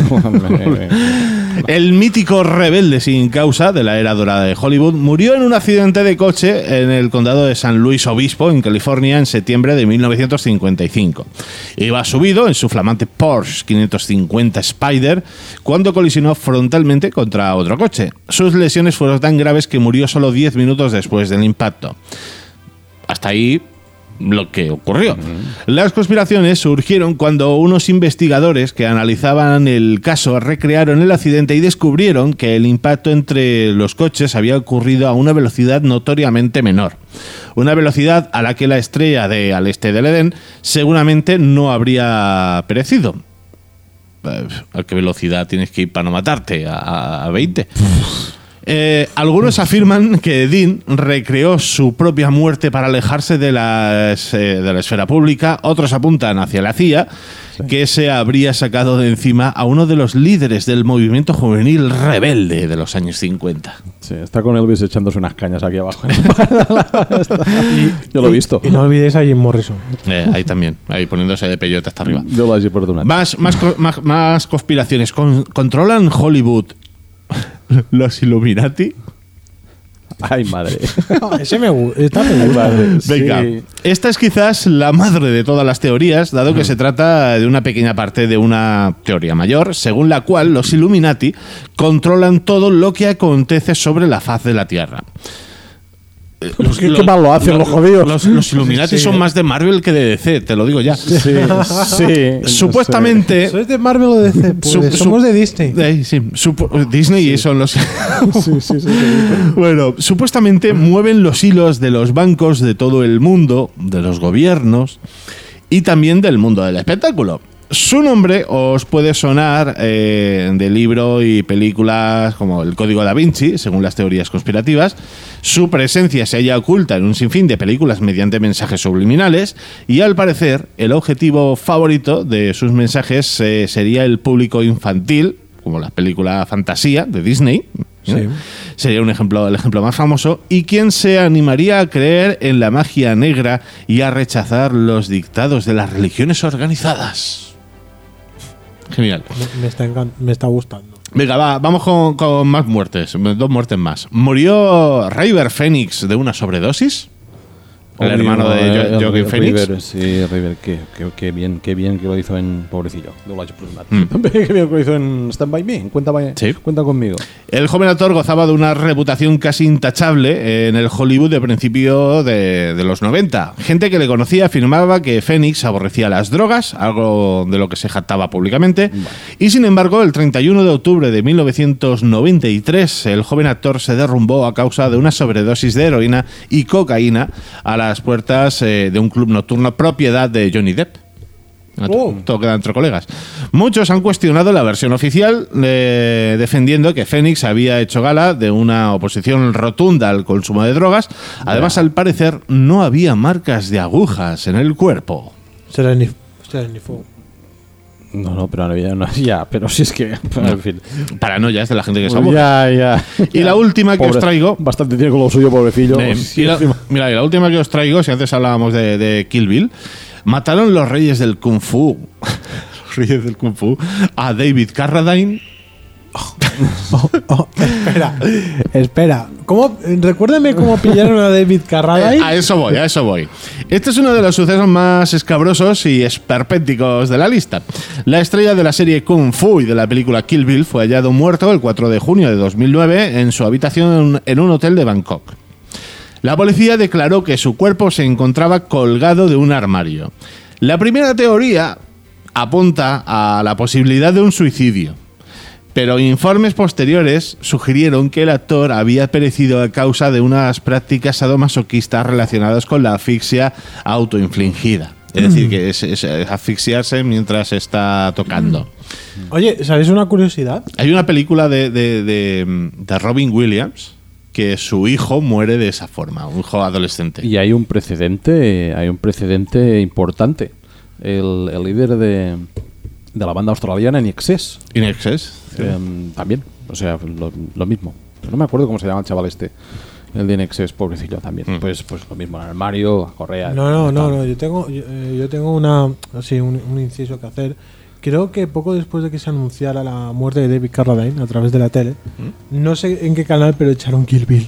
El mítico rebelde sin causa de la era dorada de Hollywood murió en un accidente de coche en el condado de San Luis Obispo, en California, en septiembre de mil novecientos cincuenta y cinco. Iba subido en su flamante Porsche quinientos cincuenta Spider cuando colisionó frontalmente contra otro coche. Sus lesiones fueron tan graves que murió solo diez minutos después del impacto. Hasta ahí lo que ocurrió. Las conspiraciones surgieron cuando unos investigadores que analizaban el caso recrearon el accidente y descubrieron que el impacto entre los coches había ocurrido a una velocidad notoriamente menor. Una velocidad a la que la estrella de Al Este del Edén seguramente no habría perecido. Eh, ¿A qué velocidad tienes que ir para no matarte? ¿A, a veinte? Eh, algunos afirman que Dean recreó su propia muerte para alejarse de, las, eh, de la esfera pública. Otros apuntan hacia la C I A, que se habría sacado de encima a uno de los líderes del movimiento juvenil rebelde de los años cincuenta. Sí, está con Elvis echándose unas cañas aquí abajo. Yo lo he visto. Y no olvidéis a Jim Morrison. Eh, ahí también, ahí poniéndose de peyote hasta arriba. Yo lo he por una. Más, más, co- más, más conspiraciones. Con- ¿Controlan Hollywood los Illuminati? Ay, madre. Ah, ese me gusta. Está me gusta. Venga, Sí. esta es quizás la madre de todas las teorías, dado que se trata de una pequeña parte de una teoría mayor, según la cual los Illuminati controlan todo lo que acontece sobre la faz de la Tierra. Eh, los- qué- los- qué mal lo hacen los jodidos. Los, los Illuminati Sí. son más de Marvel que de D C, te lo digo ya. Sí, sí. Supuestamente... ¿Sois de Marvel o de D C? Pues Su- su- somos de Disney. Eh, sí, supo- Disney y son los... Sí, sí, sí, sí. Bueno, supuestamente mueven los hilos de los bancos de todo el mundo, de los gobiernos y también del mundo del espectáculo. Su nombre os puede sonar eh, de libro y películas como El Código Da Vinci, según las teorías conspirativas. Su presencia se halla oculta en un sinfín de películas mediante mensajes subliminales y, al parecer, el objetivo favorito de sus mensajes eh, sería el público infantil, como la película Fantasía de Disney. ¿no? Sí. Sería un ejemplo, el ejemplo más famoso. ¿Y quién se animaría a creer en la magia negra y a rechazar los dictados de las religiones organizadas? Genial. Me, me está encan- me está gustando. Venga, va, vamos con, con más muertes. Dos muertes más. ¿Murió River Phoenix de una sobredosis? El Obvio, hermano de eh, Jo- Joaquin River, Phoenix. sí, River, qué, qué, qué bien, qué bien que lo hizo en Pobrecillo. No lo ha hecho por un Mm. Qué bien que lo hizo en Stand By Me. Cuenta, by- Sí. cuenta conmigo. El joven actor gozaba de una reputación casi intachable en el Hollywood de principio de, de los noventa. Gente que le conocía afirmaba que Phoenix aborrecía las drogas, algo de lo que se jactaba públicamente. Y sin embargo, el treinta y uno de octubre de mil novecientos noventa y tres, el joven actor se derrumbó a causa de una sobredosis de heroína y cocaína a las puertas eh, de un club nocturno propiedad de Johnny Depp. Oh. Todo queda entre colegas. Muchos han cuestionado la versión oficial, eh, defendiendo que Phoenix había hecho gala de una oposición rotunda al consumo de drogas. Además, al parecer, no había marcas de agujas en el cuerpo. Será Serenifu. No, no, pero no, ya, no, ya, pero si es que, en fin. Paranoias de la gente que se Pues aburre. ya, ya. Y la última que os traigo. Bastante tiene con lo suyo, pobrecillo. Eh, Sí, y la, encima. mira, y la última que os traigo, si antes hablábamos de, de Kill Bill, mataron los reyes del Kung Fu. Los reyes del Kung Fu. A David Carradine. Oh, oh, espera, espera. ¿Cómo, recuérdame cómo pillaron a David Carradine. Eh, a eso voy, a eso voy. Este es uno de los sucesos más escabrosos y esperpénticos de la lista. La estrella de la serie Kung Fu y de la película Kill Bill fue hallado muerto el cuatro de junio de dos mil nueve en su habitación en un hotel de Bangkok. La policía declaró que su cuerpo se encontraba colgado de un armario. La primera teoría apunta a la posibilidad de un suicidio, pero informes posteriores sugirieron que el actor había perecido a causa de unas prácticas sadomasoquistas relacionadas con la asfixia autoinfligida. Es decir, que es, es asfixiarse mientras está tocando. Oye, ¿sabéis una curiosidad? Hay una película de, de, de, de Robin Williams que su hijo muere de esa forma, un hijo adolescente. Y hay un precedente, hay un precedente importante. El, el líder de, de la banda australiana In Excess. In Excess. Sí. Eh, también, o sea, lo, lo mismo. No me acuerdo cómo se llama el chaval este. El de In Excess, pobrecillo también. Mm. Pues, pues lo mismo, en el armario, correa. No, no, no, no. Yo tengo, yo, eh, yo tengo una, así, un, un inciso que hacer. Creo que poco después de que se anunciara la muerte de David Carradine a través de la tele, ¿Mm? no sé en qué canal, pero echaron Kill Bill.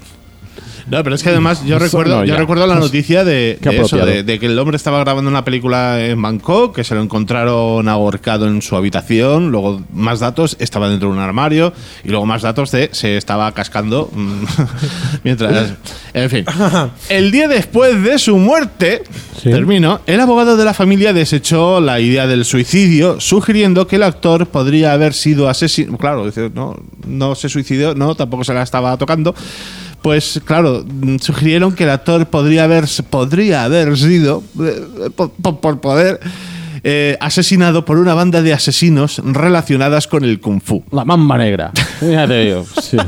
No, pero es que además yo recuerdo, no, yo recuerdo la noticia de, de eso, de, de que el hombre estaba grabando una película en Bangkok, que se lo encontraron ahorcado en su habitación, luego más datos, estaba dentro de un armario, y luego más datos de se estaba cascando mientras... En fin. El día después de su muerte, ¿sí? termino, el abogado de la familia desechó la idea del suicidio, sugiriendo que el actor podría haber sido asesinado. Claro, dice, no, no se suicidó, no, tampoco se la estaba tocando. Pues claro, sugirieron que el actor podría haber, podría haber sido, eh, por, por poder, eh, asesinado por una banda de asesinos relacionadas con el Kung Fu. La mamba negra. Ya te digo, sí,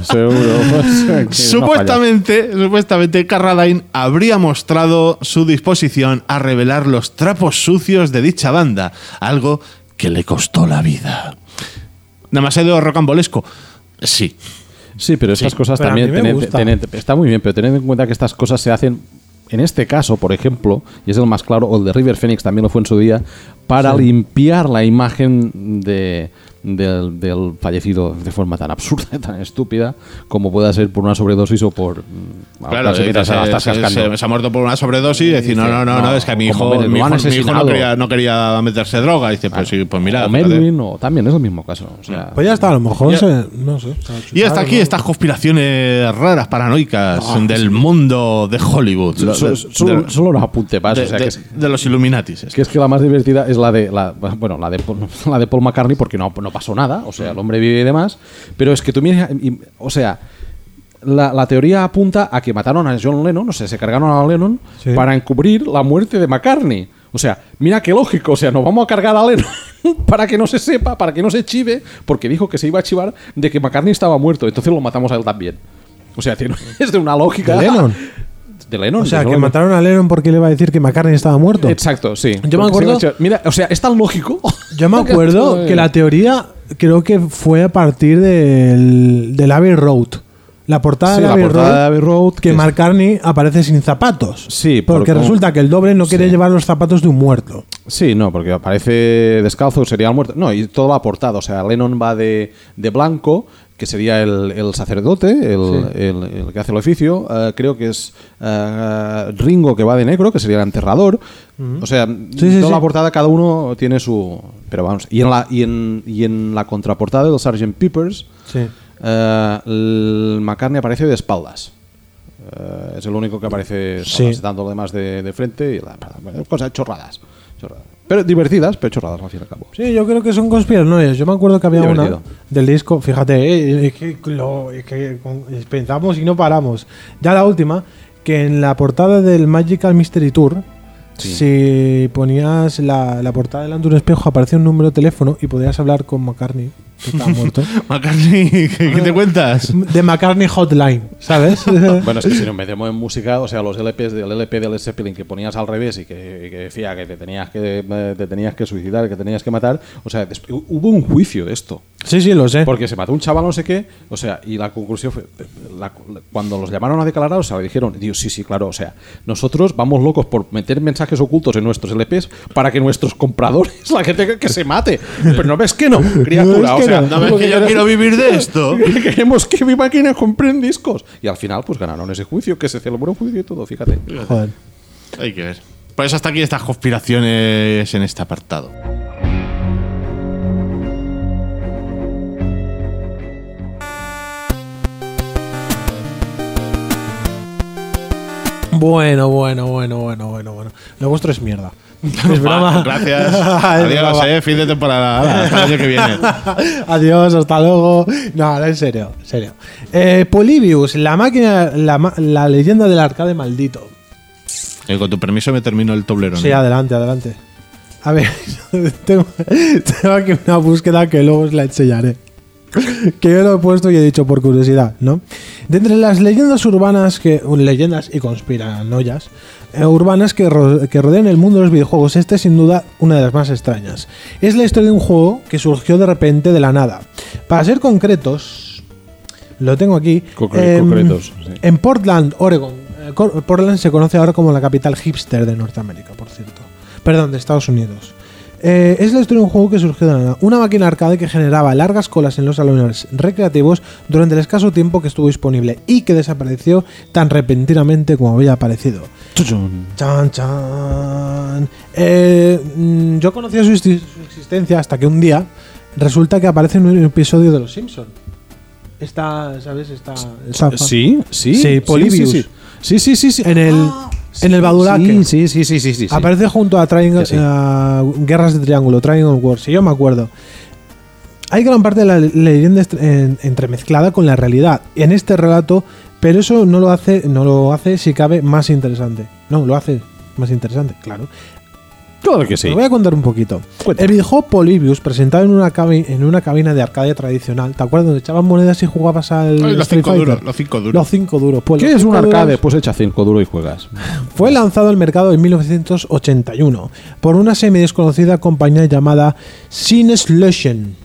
seguro. Supuestamente, no supuestamente, Carradine habría mostrado su disposición a revelar los trapos sucios de dicha banda, algo que le costó la vida. ¿Demasiado rocambolesco? Sí. Sí, pero estas sí, cosas pero también tened, tened, está muy bien, pero tened en cuenta que estas cosas se hacen, en este caso, por ejemplo, y es el más claro, o el de River Phoenix también lo fue en su día, para sí. limpiar la imagen de, del, del fallecido de forma tan absurda, tan estúpida, como pueda ser por una sobredosis o por... Claro, se, se, se, se, se ha muerto por una sobredosis y decir, no, no, no, no, es que mi hijo, mi hijo, mi hijo no, quería, no quería meterse droga. Y dice, pues sí, pues mira. O Melvin, o también es el mismo caso. O sea, pues ya está, a lo mejor ya, se, no sé. Y hasta aquí estas conspiraciones raras, paranoicas oh, del sí. mundo de Hollywood. So, so, de, solo, de, solo nos apunte paso. De, o sea, de, que es, de los Illuminatis. Es que es que la más divertida es la de la, bueno, la de, la de Paul McCartney, porque no, no pasó nada. O sea, el hombre vive y demás. Pero es que tú miras, o sea... La, la teoría apunta a que mataron a John Lennon, o sea, se cargaron a Lennon sí. para encubrir la muerte de McCartney. O sea, mira qué lógico, o sea, nos vamos a cargar a Lennon para que no se sepa, para que no se chive, porque dijo que se iba a chivar de que McCartney estaba muerto, entonces lo matamos a él también. O sea, es de una lógica. ¿De Lennon? De Lennon. O sea, que Lennon. Mataron a Lennon porque le iba a decir que McCartney estaba muerto. Exacto, sí. Yo me acuerdo... Mira, o sea, es tan lógico. Yo me acuerdo que la teoría creo que fue a partir del, del Abbey Road. La portada, sí, de, la Abbey portada Road, de Abbey Road, que, que McCartney aparece sin zapatos. Sí, porque por resulta que el doble no quiere sí. llevar los zapatos de un muerto. Sí, no, porque aparece descalzo, sería el muerto. No, y toda la portada, o sea, Lennon va de, de blanco, que sería el, el sacerdote, el, sí. el, el que hace el oficio. Uh, creo que es uh, Ringo, que va de negro, que sería el enterrador. Uh-huh. O sea, sí, sí, toda sí. la portada cada uno tiene su... Pero vamos, y en la, y en, y en la contraportada del sergeant Pepper's... Sí. Uh, el McCartney aparece de espaldas. Uh, es el único que aparece sí. dando lo demás de, de frente y la, cosas chorradas, chorradas. Pero divertidas, pero chorradas al fin y al cabo. Sí, yo creo que son conspiranoias. Yo me acuerdo que había divertido. Una del disco, fíjate, eh, es que, lo, es que pensamos y no paramos. Ya la última, que en la portada del Magical Mystery Tour Sí. Si ponías la, la portada delante de un espejo, aparecía un número de teléfono y podías hablar con McCartney, que estaba muerto. McCartney, ¿qué, qué te cuentas? De McCartney Hotline, ¿sabes? Bueno, es que si nos metemos en música, o sea, los L Pes del L P de Led Zeppelin que ponías al revés y que, y que decía que te tenías que eh, te tenías que suicidar, que tenías que matar, o sea, des- hubo un juicio de esto. Sí, sí, lo sé. Porque se mató un chaval no sé qué, o sea, y la conclusión fue, la- cuando los llamaron a declarar, o sea, le dijeron, Dios, sí, sí, claro, o sea, nosotros vamos locos por meter mensajes ocultos en nuestros L Pes para que nuestros compradores, la gente que, que se mate. Pero no ves que no, criatura, No ves o que sea, no. ¿No ves que yo quiero vivir de esto? queremos que mi máquina compren discos. Y al final, pues ganaron ese juicio, que se celebró un juicio y todo, fíjate. Joder. Hay que ver. Por eso hasta aquí estas conspiraciones en este apartado. Bueno, bueno, bueno, bueno, bueno, bueno. Lo vuestro es mierda. Es broma. Va, gracias. Es Adiós, broma. eh. Fin de temporada. Hala, hasta el año que viene. Adiós, hasta luego. No, no, en serio, en serio. Eh, Polybius, la máquina, la, ma- la leyenda del arcade maldito. Eh, con tu permiso me termino el tablero. Sí, ¿no? adelante, adelante. A ver, tengo, tengo aquí una búsqueda que luego os la enseñaré. Que yo lo he puesto y he dicho por curiosidad, ¿no? De entre las leyendas urbanas, que leyendas y conspiranoias eh, urbanas que, ro- que rodean el mundo de los videojuegos, esta es sin duda una de las más extrañas. Es la historia de un juego que surgió de repente de la nada. Para ser concretos, lo tengo aquí. Concre- em, concretos, sí. En Portland, Oregon. eh, Cor- Portland se conoce ahora como la capital hipster de Norteamérica, por cierto. Perdón, de Estados Unidos. Eh, es la historia de un juego que surgió de la nada. Una máquina arcade que generaba largas colas en los salones recreativos durante el escaso tiempo que estuvo disponible y que desapareció tan repentinamente como había aparecido. Chan, chan. Eh, mm, yo conocía su, exi- su existencia hasta que un día resulta que aparece en un episodio de Los Simpson. Esta, ¿sabes? Esta, esta- Sí, sí. Sí, Polybius. Sí, sí, sí. sí, sí. En el, en el Badulaque. Sí, sí, sí, sí, sí, sí. Aparece junto a Triangle, Que sí. a Guerras de Triángulo, Triangle Wars, si yo me acuerdo. Hay gran parte de la le- leyenda est- en- entremezclada con la realidad en este relato, pero eso no lo hace, no lo hace si cabe más interesante. No, lo hace más interesante, claro. Claro que sí. Te voy a contar un poquito. Cuenta. El videojuego Polybius, presentado en una, cabi- en una cabina de arcade tradicional, ¿te acuerdas? Donde echaban monedas y jugabas al Ay, los Street cinco Fighter. duros. Los cinco duros. Los cinco duros. Pues ¿Qué los es un cinco duros arcade? Pues echa cinco duro y juegas. Fue lanzado al mercado en mil novecientos ochenta y uno por una semi desconocida compañía llamada Cinesolution.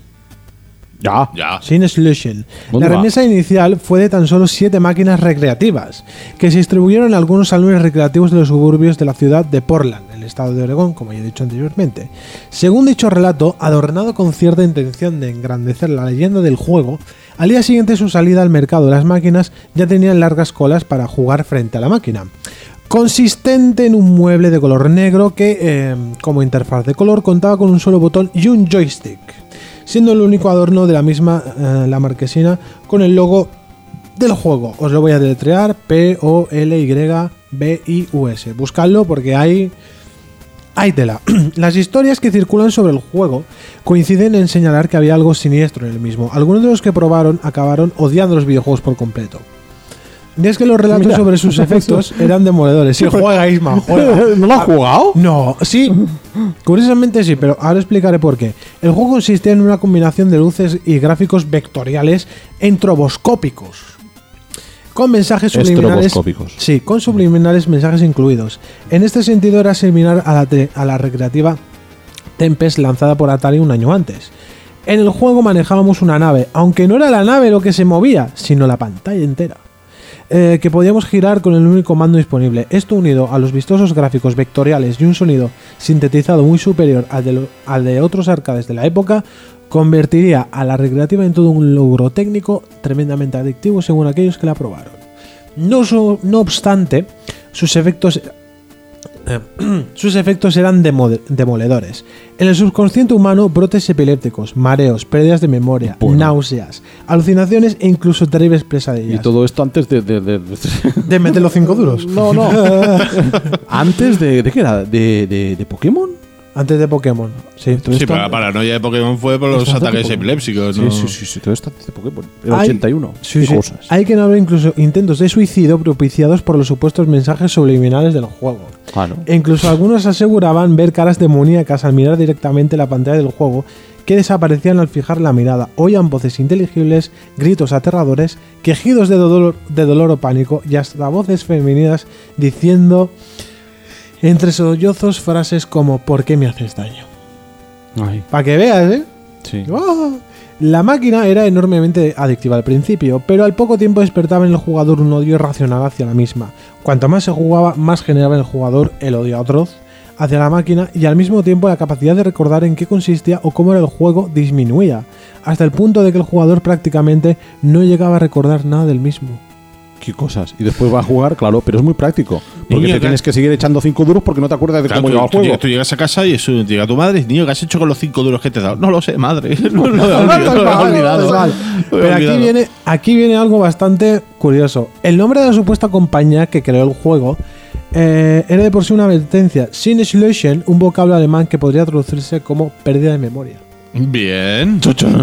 Ya. Ya. Cinesolution. ¿Dónde La va? remesa inicial fue de tan solo siete máquinas recreativas, que se distribuyeron en algunos salones recreativos de los suburbios de la ciudad de Portland, el estado de Oregón, como ya he dicho anteriormente. Según dicho relato, adornado con cierta intención de engrandecer la leyenda del juego, al día siguiente de su salida al mercado las máquinas ya tenían largas colas para jugar frente a la máquina. Consistente en un mueble de color negro que, eh, como interfaz de color, contaba con un solo botón y un joystick, siendo el único adorno de la misma eh, la marquesina con el logo del juego. Os lo voy a deletrear: P O L Y B I U S. Buscadlo porque hay hay tela. Las historias que circulan sobre el juego coinciden en señalar que había algo siniestro en el mismo. Algunos de los que probaron acabaron odiando los videojuegos por completo. Y es que los relatos Mira. sobre sus efectos eran demoledores. Sí, juega, Isma, juega. ¿No lo has jugado? No, sí. Curiosamente sí, pero ahora explicaré por qué. El juego consistía en una combinación de luces y gráficos vectoriales entroboscópicos, con mensajes subliminales. Estroboscópicos. Sí, con subliminales mensajes incluidos. En este sentido era similar a la, te- a la recreativa Tempest lanzada por Atari un año antes. En el juego manejábamos una nave, aunque no era la nave lo que se movía, sino la pantalla entera. Eh, que podíamos girar con el único mando disponible. Esto unido a los vistosos gráficos vectoriales y un sonido sintetizado muy superior al de, lo- al de otros arcades de la época, convertiría a la recreativa en todo un logro técnico tremendamente adictivo según aquellos que la probaron. No, so- no obstante, sus efectos eh, sus efectos eran demo- demoledores. En el subconsciente humano, brotes epilépticos, mareos, pérdidas de memoria, Bueno. náuseas, alucinaciones e incluso terribles pesadillas. Y todo esto antes de... de, de- de- De meter los cinco duros. No, no. ¿Antes de, de qué era? ¿De, de, de Pokémon? Antes de Pokémon. Sí, todo Sí, esto- pero la paranoia de Pokémon fue por los Esto hace ataques poco. epilépticos, Sí, ¿no? sí, sí, sí, todo esto antes de Pokémon. Era Hay- ochenta y uno. Sí, Qué sí. cosas. Hay que no haber incluso intentos de suicidio propiciados por los supuestos mensajes subliminales del juego. Claro. E incluso algunos aseguraban ver caras demoníacas al mirar directamente la pantalla del juego que desaparecían al fijar la mirada, oían voces inteligibles, gritos aterradores, quejidos de dolor, de dolor o pánico y hasta voces femeninas diciendo entre sollozos frases como ¿por qué me haces daño? Ay, Para que veas, ¿eh? sí. ¡Oh! La máquina era enormemente adictiva al principio, pero al poco tiempo despertaba en el jugador un odio irracional hacia la misma. Cuanto más se jugaba, más generaba en el jugador el odio atroz hacia la máquina y al mismo tiempo la capacidad de recordar en qué consistía o cómo era el juego disminuía, hasta el punto de que el jugador prácticamente no llegaba a recordar nada del mismo. Qué cosas. Y después va a jugar, claro, pero es muy práctico. Porque Niño, te tienes que seguir echando cinco duros porque no te acuerdas de Claro, cómo tú, iba el tú juego. llegas, tú llegas a casa y eso, llega tu madre, niño, ¿qué has hecho con los cinco duros que te he dado? No lo sé, madre. No lo he olvidado. Lo he olvidado. Vale. Lo he Pero aquí olvidado. viene, aquí viene algo bastante curioso. El nombre de la supuesta compañía que creó el juego eh, era de por sí una advertencia. Sinneslöschen, un vocablo alemán que podría traducirse como pérdida de memoria Bien.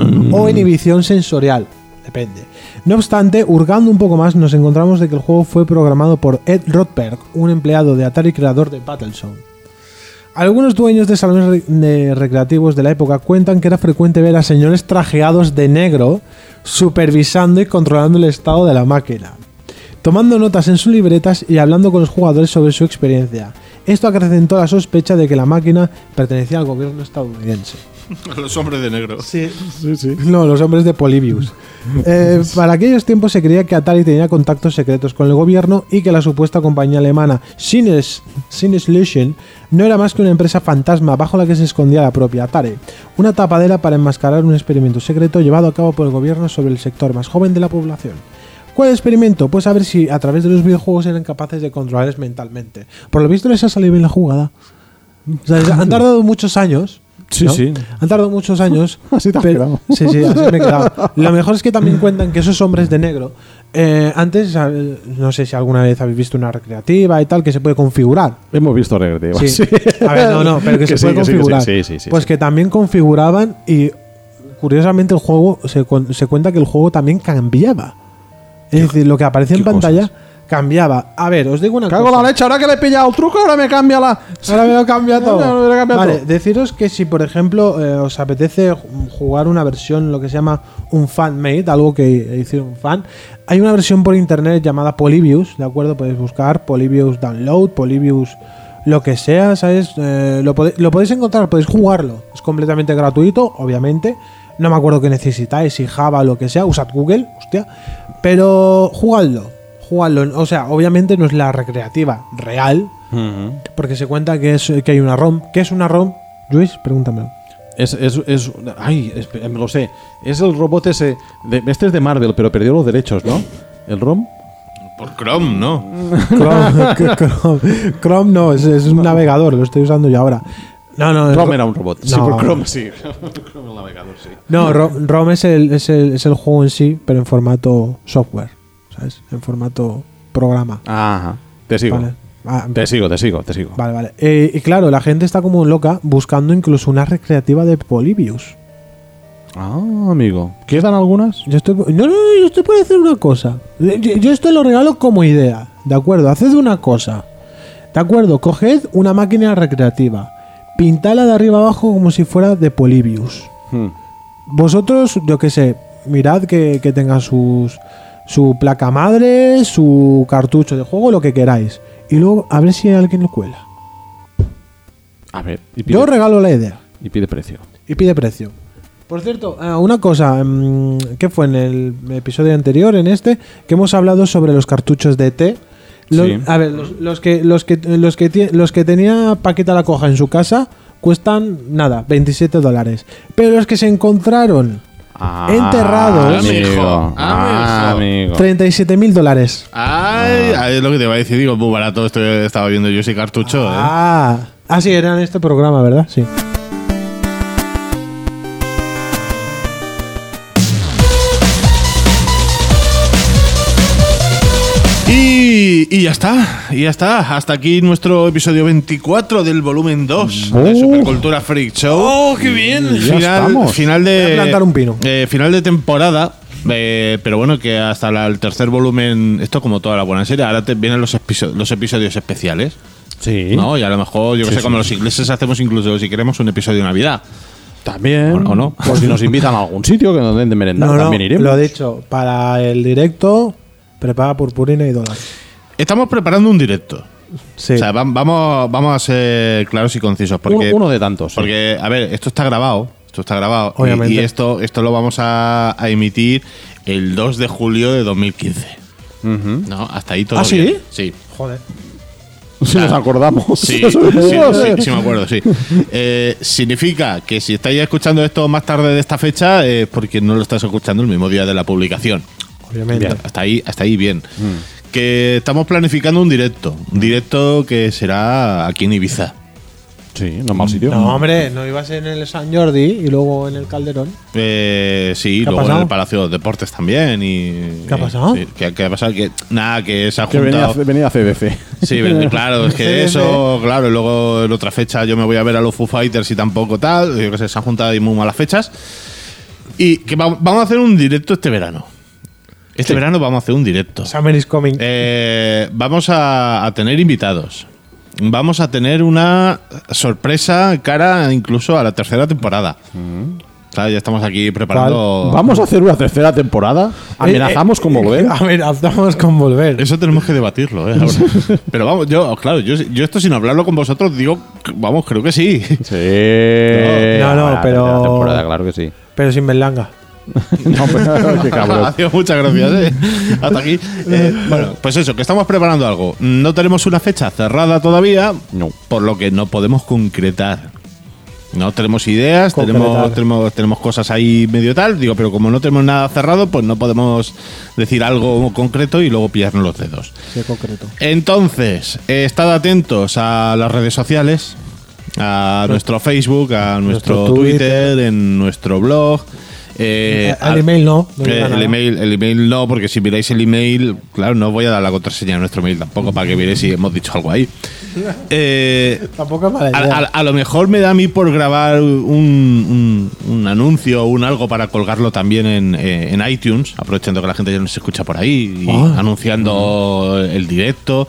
o inhibición sensorial. Depende. No obstante, hurgando un poco más, nos encontramos de que el juego fue programado por Ed Rothberg, un empleado de Atari creador de Battlezone. Algunos dueños de salones re- de recreativos de la época cuentan que era frecuente ver a señores trajeados de negro supervisando y controlando el estado de la máquina, tomando notas en sus libretas y hablando con los jugadores sobre su experiencia. Esto acrecentó la sospecha de que la máquina pertenecía al gobierno estadounidense. Los hombres de negro. Sí, sí, sí. No, los hombres de Polybius. Eh, para aquellos tiempos se creía que Atari tenía contactos secretos con el gobierno y que la supuesta compañía alemana Sinnes, Sinneslöschen no era más que una empresa fantasma bajo la que se escondía la propia Atari, una tapadera para enmascarar un experimento secreto llevado a cabo por el gobierno sobre el sector más joven de la población. ¿Cuál experimento? Pues a ver si a través de los videojuegos eran capaces de controlarles mentalmente. Por lo visto les ha salido bien la jugada. O sea, han tardado muchos años. Sí, ¿no? sí. Han tardado muchos años. Así te has pero- quedado. Sí, sí, así me he quedado. Lo mejor es que también cuentan que esos hombres de negro, eh, antes, eh, no sé si alguna vez habéis visto una recreativa y tal, que se puede configurar. Hemos visto recreativas. Sí. Sí. A ver, no, no, pero que, Que se sí, puede que sí, que sí. configurar. Sí, sí, sí, pues sí. que también configuraban y curiosamente el juego, se, cu- se cuenta que el juego también cambiaba. Es decir, lo que aparecía en qué pantalla cosas. cambiaba. A ver, os digo una Cago cosa. la leche, ahora que le he pillado el truco, ahora me cambia la. Ahora me lo cambia todo. Ahora me lo cambia Vale, todo. deciros que si por ejemplo eh, os apetece ju- jugar una versión, lo que se llama un fan-made, algo que hicieron un fan, hay una versión por internet llamada Polybius, ¿de acuerdo? Podéis buscar Polybius Download, Polybius lo que sea, ¿sabes? Eh, lo, pode- lo podéis encontrar, podéis jugarlo. Es completamente gratuito, obviamente. No me acuerdo qué necesitáis, si Java, lo que sea, usad Google, hostia. Pero jugadlo, jugadlo. O sea, obviamente no es la recreativa real, Ujú. porque se cuenta que, es, que hay una ROM. ¿Qué es una ROM? Luis, pregúntame. Es, es, es. Ay, es- me lo sé. Es el robot ese. De, este es de Marvel, pero perdió los derechos, ¿no? ¿El ROM? Por Chrome, ¿no? Chrome, Chrome, Chrome no, es, es un navegador, lo estoy usando yo ahora. No, no, Chrome Ro- era un robot. Sí, No. por Chrome sí. Chrome el navegador, sí. No, Ro- ROM es el, es, el, es el juego en sí, pero en formato software, ¿sabes? En formato programa. Ajá. Te sigo. Vale, Ah, Te sigo, te sigo, te sigo. vale. vale. Eh, y claro, la gente está como loca buscando incluso una recreativa de Polybius. Ah, amigo. ¿Quedan algunas? Yo estoy, no, no, no, yo estoy por hacer una cosa. Yo, yo esto lo regalo como idea, ¿de acuerdo? Haced una cosa, ¿de acuerdo? Coged una máquina recreativa, pintala de arriba abajo como si fuera de Polybius. Hmm. Vosotros, yo qué sé, mirad que, que tenga sus, su placa madre, su cartucho de juego, lo que queráis. Y luego a ver si alguien lo cuela. A ver. Y pide, Yo regalo la idea. y pide precio. Y pide precio. Por cierto, eh, una cosa, mm, ¿qué fue en el episodio anterior, en este, que hemos hablado sobre los cartuchos de E T? Los- Sí. A ver, los, los que los que los que tie- los que tenía Paquita la Coja en su casa cuestan nada, veintisiete dólares. Pero los que se encontraron Ah, Enterrados. Amigo. Ah, amigo. treinta y siete mil dólares. Ay, ay, es lo que te iba a decir. Digo, muy barato esto. Estaba viendo yo ese cartucho. ¿eh? Ah, ah, sí, era en este programa, ¿verdad? Sí. Y, y ya está, y ya está. Hasta aquí nuestro episodio veinticuatro del volumen dos de Oh. Supercultura Freak Show. ¡Oh, qué bien! Ya Final, estamos. final de. Voy a plantar un pino. eh, final de temporada. eh, pero bueno, que hasta la- el tercer volumen. Esto, como toda la buena serie, ahora te vienen los, episo- los episodios especiales. Sí. ¿no? Y a lo mejor, yo que Sí, sé, sí. como los ingleses hacemos incluso, si queremos, un episodio de Navidad. También. ¿O- o no? Por si nos invitan a algún sitio que nos den de merendar, No, no, también iremos. lo dicho, para el directo, prepara purpurina y dólar. Estamos preparando un directo. Sí. O sea, vam- vamos, vamos a ser claros y concisos. Porque, uno, uno de tantos. sí. porque, a ver, esto está grabado. Esto está grabado. y- Obviamente. Y, esto, esto lo vamos a, a emitir el dos de julio de dos mil quince. Ujú. ¿No? Hasta ahí todo ¿Ah, sí? bien. Sí. Joder. Si nos acordamos. Sí, sí, sí, sí me acuerdo, sí. Eh, significa que si estáis escuchando esto más tarde de esta fecha, es porque no lo estás escuchando el mismo día de la publicación. Obviamente. Bien, hasta ahí, hasta ahí bien. Que estamos planificando un directo. Un directo que será aquí en Ibiza. Sí, no mal sitio. No, hombre, no ibas en el San Jordi y luego en el Calderón. Eh, sí, ¿Qué ha luego en pasado? el Palacio de Deportes también. Y, ¿Qué ha pasado? Sí, ¿qué, qué ha pasado? Que, nada, que se ha Que venía, juntado. venía C B C. Sí, ven- claro, es que eso, claro, y luego en otra fecha yo me voy a ver a los Foo Fighters y tampoco tal, yo que sé, se han juntado ahí muy malas fechas. Y que va- vamos a hacer un directo este verano. Este verano vamos a hacer un directo. Summer is coming. Eh, vamos a, a tener invitados. Vamos a tener una sorpresa cara incluso a la tercera temporada. O sea, ya estamos aquí preparando. Vamos a hacer una tercera temporada. Amenazamos Eh, con eh, volver. Amenazamos con volver. Eso tenemos que debatirlo, ¿eh? Ahora. Pero vamos, yo, claro, yo, yo esto sin hablarlo con vosotros digo, vamos, creo que sí. Sí. No, no, Ahora, pero- tercera temporada, claro que sí. Pero sin berlanga. No, pero qué cabrón. Adiós, muchas gracias. ¿eh? Hasta aquí. Eh, bueno, pues eso, que estamos preparando algo. No tenemos una fecha cerrada todavía, No. por lo que no podemos concretar. No tenemos ideas, Concretar. tenemos, tenemos, tenemos cosas ahí medio tal, digo, pero como no tenemos nada cerrado, pues no podemos decir algo concreto y luego pillarnos los dedos. Sí, concreto. Entonces, eh, estad atentos a las redes sociales, a nuestro Facebook, a nuestro, Nuestro Twitter, Twitter, en nuestro blog. eh, Al al- email no. no eh, llega el, nada. email, el email no, porque si miráis el email, claro, no os voy a dar la contraseña de nuestro mail tampoco para que veáis si hemos dicho algo ahí. Eh, Tampoco es mala a, idea. a- a lo mejor me da a mí por grabar un, un- un anuncio o un algo para colgarlo también en, eh, en iTunes, aprovechando que la gente ya nos escucha por ahí y Ah. anunciando el directo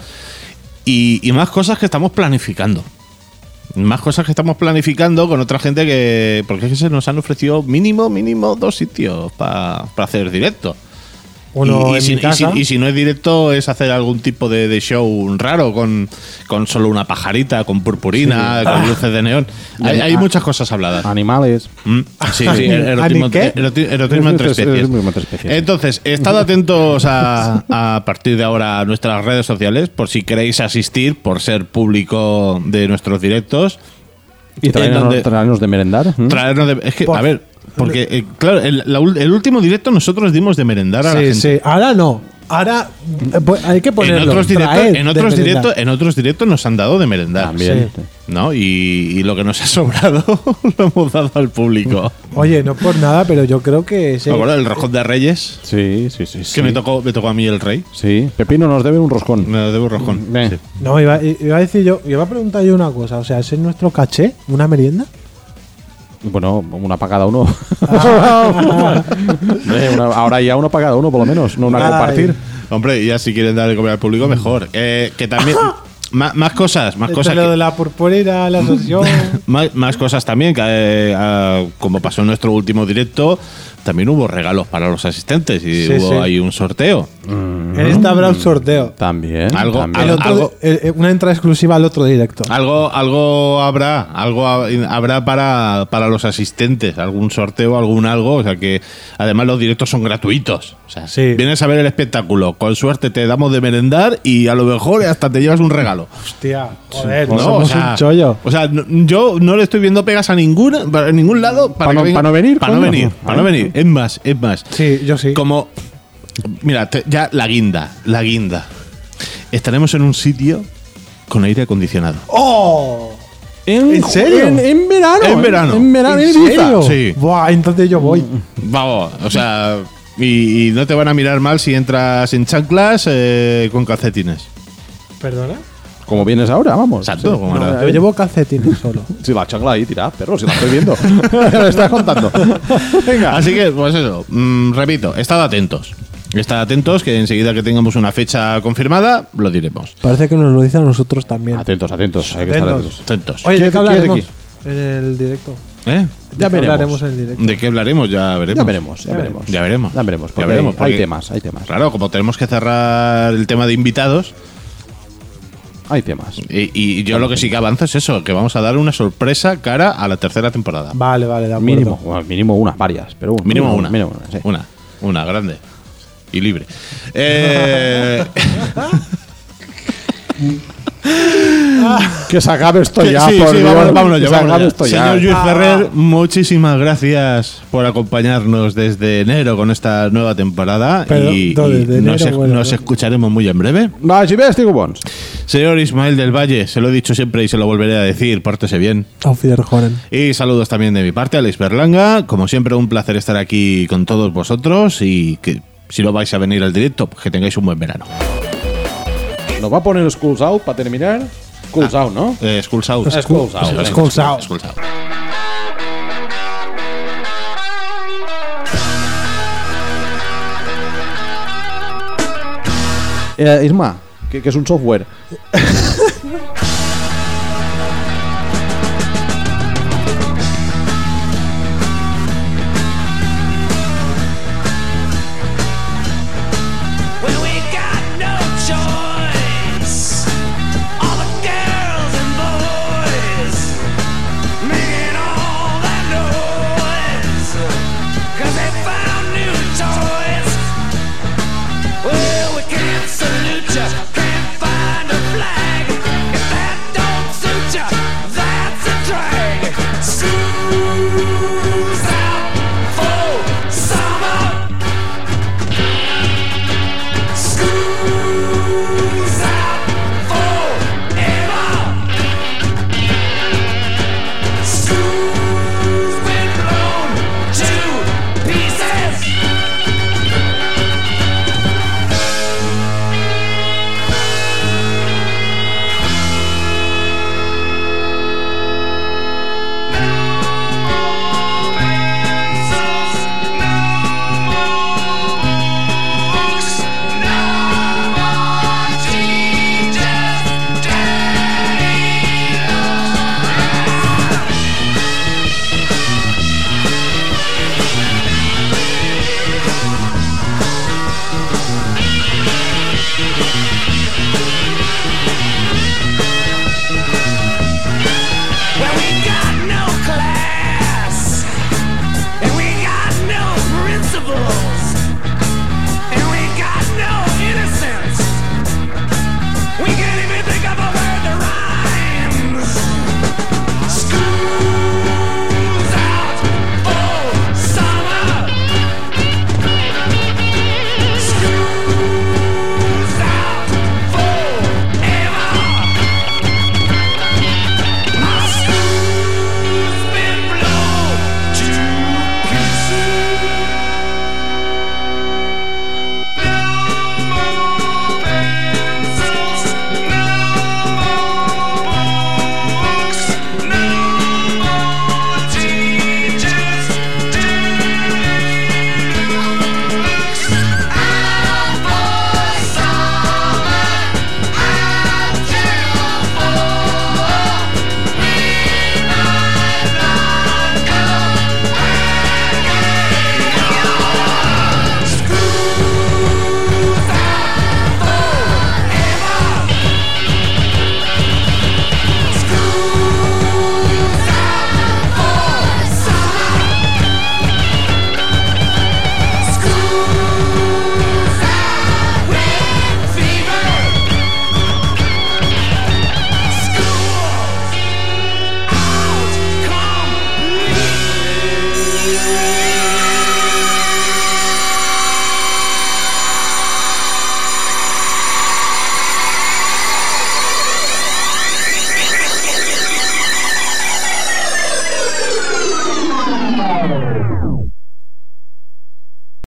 y, y más cosas que estamos planificando. Más cosas que estamos planificando con otra gente que. Porque es que se nos han ofrecido mínimo, mínimo dos sitios para hacer directo. Uno y, y en si, mi y casa. si- y si no es directo, es hacer algún tipo de, de show raro con, con solo una pajarita, con purpurina, con luces de neón. Hay, hay muchas cosas habladas. Animales. Mm, Sí, sí, erotismo, ¿Ani qué? eroti- erotismo entre Es- es- especies. erotismo entre especies. Entonces, estad atentos a, a partir de ahora a nuestras redes sociales por si queréis asistir, por ser público de nuestros directos. Y En traernos, donde- traernos de merendar. ¿Mm? Traernos de- es que, Por- a ver, porque, eh, claro, el, la ul- el último directo nosotros dimos de merendar a la Sí, gente. sí. Ahora no. Ahora eh, pues, hay que En ponerlo. otros, directos, traer en, de otros merendar. directos, en otros directos nos han dado de merendar. También. Sí. ¿No? Y, y lo que nos ha sobrado lo hemos dado al público. Oye, no por nada, pero yo creo que sí. ¿Me acuerdo del roscón de Reyes? Sí, sí, sí. sí. Que me tocó, me tocó a mí el rey. Sí. Pepino nos debe un roscón. Me debo roscón. Eh. Sí. No, iba, iba a decir yo, iba a preguntar yo una cosa. O sea, ¿ese es nuestro caché? ¿Una merienda? Bueno, una para cada uno. Eh, una- ahora ya uno para cada uno, por lo menos. No una a Ay. compartir. Hombre, ya si quieren dar de comer al público, mejor. Eh, que también. Más, más cosas, más Este cosas. lo que- de la purpurina, la asociación. más, más cosas también, que eh, ah, como pasó en nuestro último directo, también hubo regalos para los asistentes y Sí, hubo sí. ahí un sorteo. En esta habrá un sorteo. También. Algo- también. El otro- algo- eh, eh, una entrada exclusiva al otro directo. Algo, algo habrá, algo ha- habrá para, para los asistentes, algún sorteo, algún algo, o sea que además los directos son gratuitos. O sea, Sí. vienes a ver el espectáculo, con suerte te damos de merendar y a lo mejor hasta te llevas un regalo. Hostia, joder, ¿No? somos O sea, un chollo. O sea, no- yo no le estoy viendo pegas a ninguna, a ningún lado para Pa no- que venga- pa no venir, Para no coño. venir, para no venir. Es más, es más. Sí, yo sí. Como, mira, te- ya la guinda, la guinda. Estaremos en un sitio con aire acondicionado. ¡Oh! ¿En, ¿En serio? En, en verano. En verano. En verano. ¿En en Ibiza. serio? Sí. Buah, entonces yo voy. Vamos, o sea, y, y no te van a mirar mal si entras en chanclas eh, con calcetines. ¿Perdona? Como vienes ahora, vamos. Exacto, como No, ahora. yo llevo calcetines solo. Si la chancla ahí, tira, perro, si la estoy viendo. Me estás contando. Venga. Así que, pues eso, mm, repito, estad atentos. Estad atentos, que enseguida que tengamos una fecha confirmada, lo diremos. Parece que nos lo dicen a nosotros también. Atentos, atentos. Hay que estar Atentos. atentos. Atentos. Oye, ¿de qué ¿Qué- qué hay hablaremos aquí? en el directo? ¿Eh? Ya ¿De qué veremos. hablaremos en el directo? ¿De qué hablaremos? Ya veremos. Ya veremos, ya veremos. Ya veremos. Ya veremos, porque Ya veremos, hay- porque- hay temas, hay temas. Claro, como tenemos que cerrar el tema de invitados, Hay temas. y, y yo lo que sí que avanzo es eso, que vamos a dar una sorpresa cara a la tercera temporada. Vale, vale, de acuerdo. Mínimo, bueno, mínimo una, varias, pero una. Mínimo una. Mínimo una, sí. Una, una grande. Y libre. Eh, Que se acabe esto que- ya, sí, por sí, Dios. vámonos, vámonos Que ya, se vámonos acabe ya. esto ya. Señor Luis Ferrer, muchísimas gracias por acompañarnos desde enero con esta nueva temporada. Pero, y no, desde y nos, enero, bueno, nos no. escucharemos muy en breve. Va, si ves, digo bons. Señor Ismael del Valle, se lo he dicho siempre y se lo volveré a decir, pórtese bien. Auf Wiederhören. Y saludos también de mi parte, Alex Berlanga. Como siempre, un placer estar aquí con todos vosotros y que si no vais a venir al directo, pues que tengáis un buen verano. Nos va a poner Schools Out para terminar. Schools Out, ¿no? Eh, Schools Out. Schools Out. Schools Schools Out. Schools Out. Eh, Isma, que, que es un software.